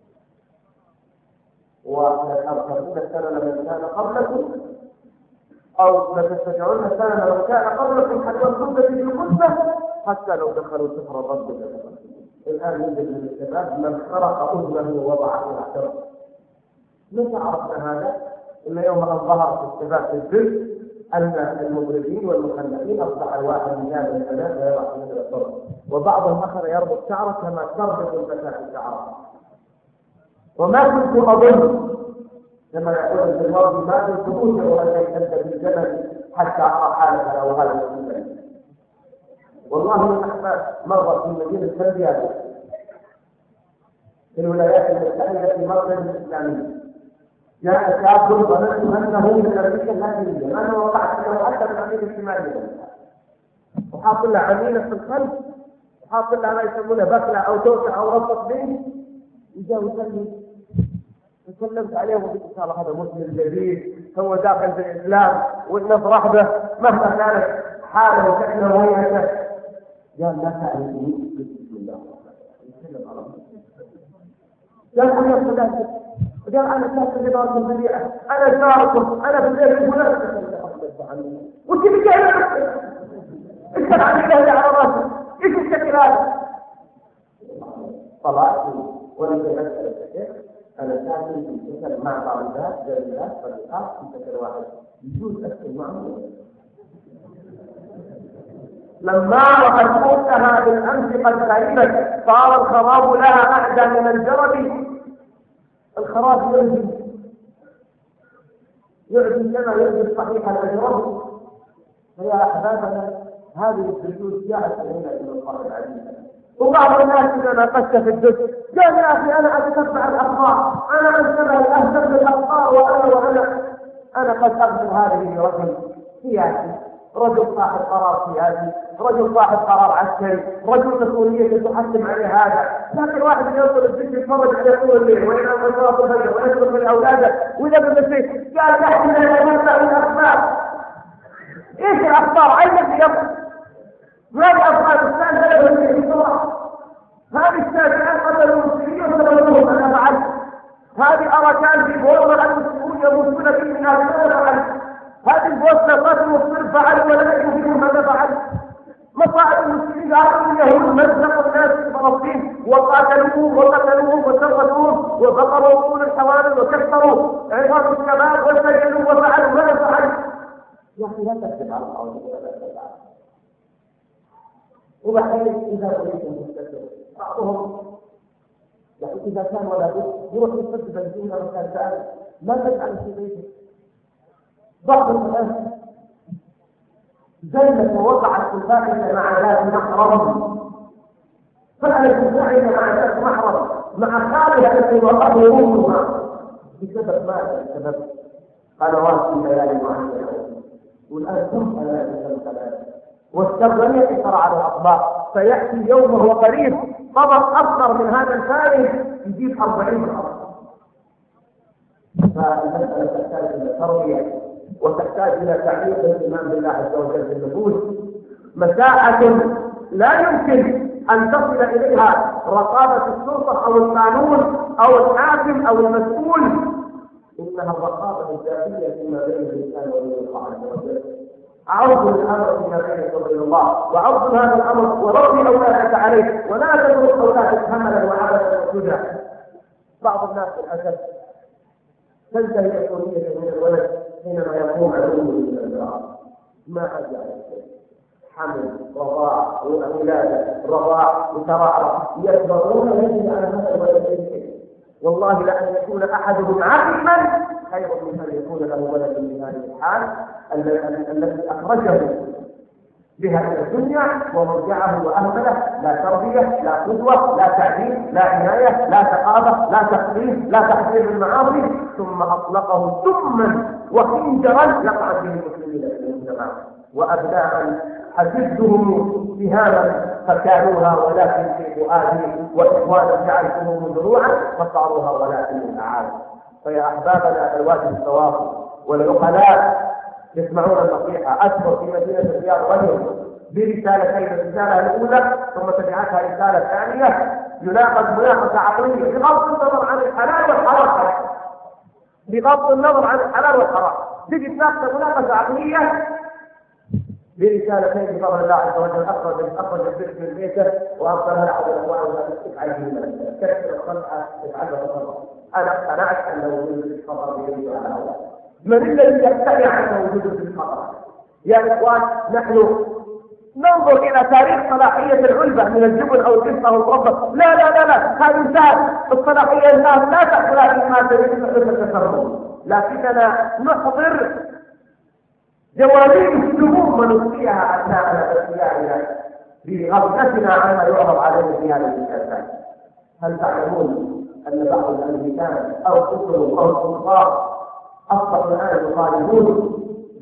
وتركبون السنة من كان قبلكم أو لتستطيعون السنة من كان قبلكم حتى الخلد في القدة حتى لو دخلوا سفر الرب. الآن يوجد من الشباب من خرق أذنه ووضع فيها احترام. متى عرفنا هذا؟ إلا يوم أن ظهر في الشباب في الفيلم أن المضربين والمخلفين أصبح الواحد من هذا الأنام ويضع من الضرب وبعضهم أخذ يربط شعره كما تربط الفتاة شعرها. وما كنت أظن كما يقول في الماضي ما كنت أوجع أن يشتد بالجبل حتى أرى حالة أو هذا الإنسان. والله نحن مرة في مدينة سندياغو في الولايات المتحدة في مرة الإسلامية جاء شاب ظننت أنه من أمريكا اللاتينية أنا وقعت أنه حتى من أمريكا الشمالية وحاط له عميلة في القلب وحاط له ما يسمونه بكلة أو توسع أو ربط به يجاوز يسلم تكلمت عليه وقلت إن شاء الله هذا مسلم جديد هو داخل في الإسلام ونفرح به مهما كانت حاله وشكله وهيئته. قال لا تعرفني بسم الله يتكلم عربي. قال أنا صدقت قال أنا ساكن لبارك البديعة أنا جاركم أنا في البيت الفلاني وش بك أنت عن الله على راسك إيش الشكل هذا؟ طلعت ولم يسأل الشيخ أنا ساكن في سكن مع بعض الناس جالسات فريقات في سكن واحد يجوز أسكن معهم. لما رأت أختها بالأمس قد خربت صار الخراب لها أحدى من الجرب. الخراب يعجب كما يعجب صحيح الأجرب. فيا أحبابنا هذه الجلوس جاءت إلينا من الله العزيز. وبعض الناس إذا ناقشت في الدش قال يا أخي أنا أتتبع الأخبار أنا أنتبه أهتم بالأخبار وأنا قد أخذ هذه رجل سياسي رجل صاحب قرار سياسي رجل صاحب قرار عسكري رجل مسؤولية تحتم عليه هذا. لكن واحد يوصل الدش يتفرج عليه طول الليل وينام ويشرب الفجر ويشرب من أولاده وإذا بالنسيت قال نحن لا نتبع الأخبار. إيش الأخبار؟ أين يبقى؟ هذه أفعال الإسلام بلد في الصورة. هذه الشافعين قتلوا المسلمين وسببوهم أنا فعلت. هذه أركان في بوضع المسلمون يموتون فيه من أهل فعلت. هذه البوصلة قتلوا الصلب فعلوا ولم يكن فيهم ماذا فعلت. مصائب المسلمين عرفوا اليهود مزقوا الناس في فلسطين وقاتلوهم وسرقوهم وبقروا طول الحوامل وكسروا عظام الشباب وسجنوا وفعلوا ما فعلوا. يا أخي لا تكذب على الله ولا تكذب. وبعدين إذا أريد المستقبل بعضهم يعني إذا كان ولا بد يروح يصد بنزين أو كان ثاني ما تفعل في بيته. بعض الناس زلت ووقعت الفاحشة مع ذات محرم، فعلت الفاحشة مع ذات محرم مع خالها التي وقعت يومها بسبب ماذا؟ بسبب قنوات في ليالي معينة. والآن ثم هذه الثلاث والشر لم يقتصر على الأطباق، سيأتي يوم وهو قريب طبق أصغر من هذا الفارغ يجيب 40 خط. فالمسألة تحتاج إلى تربية وتحتاج إلى تعليق الإيمان بالله عز وجل في النفوس. مساحة لا يمكن أن تصل إليها رقابة السلطة أو القانون أو الحاكم أو المسؤول، إنها الرقابة الذاتية فيما بين الإنسان وبين الله عز وجل. عرض الأمر فيما بينك وبين الله، وعرض هذا الأمر وربي أولادك عليه، ولا تترك أولادك هملا وعبثا وسدى. بعض الناس للأسف تنتهي مسؤولية من الولد حينما يقوم عدو من الأمراض. ما عاد على شيء، حمل، رضاع، ولادة، رضاع، وترعرع، يكبرون يجب على هذا الولد شيء. والله لأن يكون أحدهم عاقلا خير من أن يكون له ولد في هذه الحال التي أخرجه بها إلى الدنيا ورجعه وأهمله. لا تربية، لا قدوة، لا تعليم، لا عناية، لا ثقافة، لا تخفيف، لا تحذير المعاصي، ثم أطلقه سما وخنجرا يقع به المسلمين في المجتمع، وأبناء حسبتهم سهاما فكانوها ولكن في فؤادي، وإخوانا جعلتهم ذروعا فصاروها ولكن أعاد. فيا أحبابنا الواجب التواصل والعقلاء يسمعون النصيحة. أذكر في مدينة الرياض رجل برسالتين، الرسالة الأولى ثم تبعتها رسالة ثانية يناقض مناقشة عقلية بغض النظر عن الحلال والحرام، بغض النظر عن الحلال والحرام، تجي تناقش مناقشة عقلية برسالتين بفضل الله عز وجل. أخرج البنت من بيته وأرسلها لأحد الأخوان وقال افعل بهما كسر الصنعة افعلها بالخطأ. أنا اقتنعت أن وجود الخطأ بيد على الله. من الذي يقتنع أن وجود الخطأ؟ يا إخوان نحن ننظر إلى تاريخ صلاحية العلبة من الجبن أو القسط أو الربط. لا لا لا لا، هذه انتهت الصلاحية، انتهت، لا تأكل هذه ما تريد من التسرب. لكننا نحضر جوانب السموم ونسقيها أبناءنا بأسيائنا بغفلتنا عما يعرض علينا في هذه الكتاب. هل تعلمون أن بعض الأمريكان أو الكفر أو الكفار أصبحوا الآن يطالبون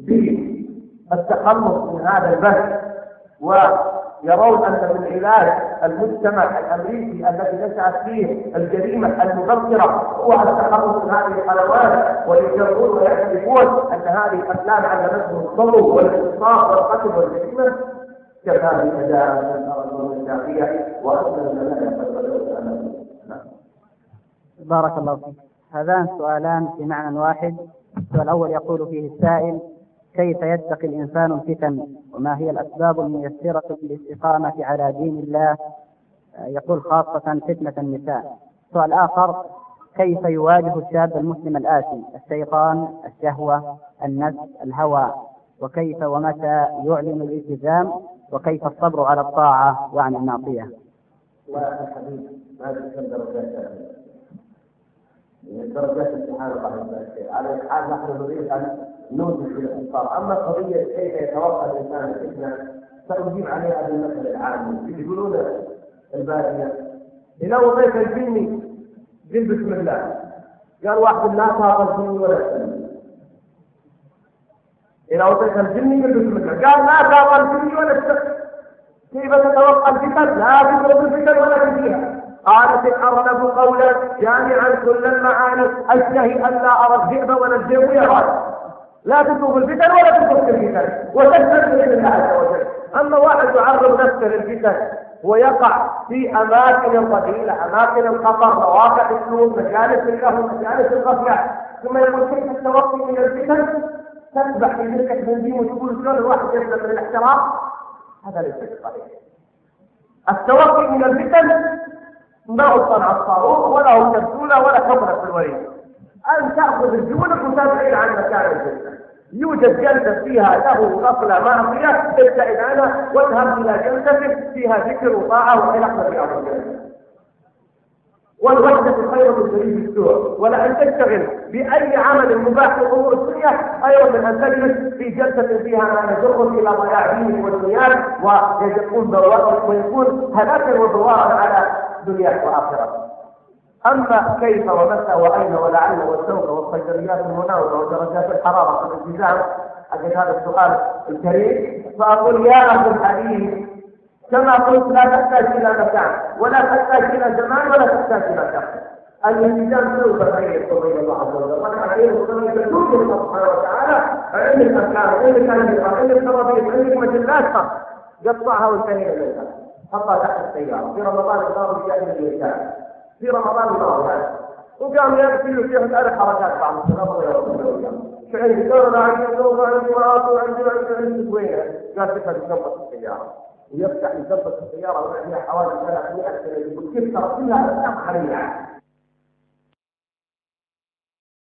بالتخلص من هذا البث، ويرون أن من علاج المجتمع الأمريكي الذي نشأت فيه الجريمة المبكرة هو التخلص من هذه القنوات، ويشرون ويعترفون أن هذه الأفلام علمتهم الضرب والاغتصاب والقتل والجريمة. كفى بأداء من أرض الشافية وأسلم لنا يقبل. بارك الله فيك. هذان سؤالان في معنى واحد. السؤال الأول يقول فيه السائل: كيف يتقي الإنسان الفتن، وما هي الأسباب الميسرة للاستقامة على دين الله؟ يقول خاصة فتنة النساء. السؤال الآخر: كيف يواجه الشاب المسلم الآثم الشيطان، الشهوة، النفس، الهوى، وكيف ومتى يعلن الالتزام، وكيف الصبر على الطاعة وعن المعصية؟ والحديث ما يتكلم درجات امتحان الله على الحال. نحن نريد أن نوجد في الأنصار. أما قضية كيف يتوقع الإنسان الفتنة سنجيب عليها بالمثل العام. يقولون البادية إذا وضيت الجني قل بسم الله، قال واحد لا تاقل فيني ولا تسلم. إذا وضيت الجني قل بسم الله، قال لا تاقل فيني ولا تسلم. كيف تتوقع الفتن؟ لا تضرب الفتن ولا تجيها. قالت الأرنب قولا جامعا كل المعاني أشتهي أن لا أرى الذئب ولا الذئب يرى. لا تتوب الفتن ولا تترك الفتن وتستمر لله عز وجل. أما واحد يعرض نفسه للفتن ويقع في أماكن قليلة، أماكن الخطر، مواقع السوق، مجالس اللهو، مجالس الغفلة، ثم يقول كيف التوقي من الفتن؟ تسبح في ملكة بنزين وتقول شلون الواحد يسلم من الاحتراق؟ هذا ليس صحيح. التوقي من الفتن ما هو صنع الصاروخ ولا هو كبسولة ولا حفرة في الوريد. أن تأخذ الجولة وتبعد عن مكان الجلسة. يوجد جلسة فيها له نقلة معصية، ابتعد عنها واذهب إلى جلسة فيها ذكر وطاعة وعلاقة برياض الجنة. والوحدة خير من جليس السوء، ولا أن تشتغل بأي عمل مباح في الأمور الدنيا خير من أن تجلس في جلسة فيها ما يجرك إلى ضياع دينك ودنياك ويكون هلاكا وضرارا على دنياك وآخرتك. أما كيف ومتى وأين ولعل والسوف والصيدليات المناولة ودرجات الحرارة والالتزام أجل هذا السؤال الكريم، فأقول يا أهل الحديث كما قلت لا تحتاج إلى مكان ولا تحتاج إلى زمان ولا تحتاج إلى شخص. الالتزام سوف يغير بين الله عز وجل، والحديث يدل الله سبحانه وتعالى علم المكان، علم الكلمة، علم الترابيط، علم المجلات قطعها وانتهينا منها. حطها تحت السيارة في رمضان الماضي جاء الإنسان في رمضان الماضي هذا وقام يأكل وفيه الألف حركات بعض الشباب ويوم شو عندي دور عندي دور عندي مرات وعندي وينه قال تفتح جنبة السيارة ويفتح جنبة السيارة وعندها حوالي 300 سنة يقول كيف ترى كلها أحكام حرية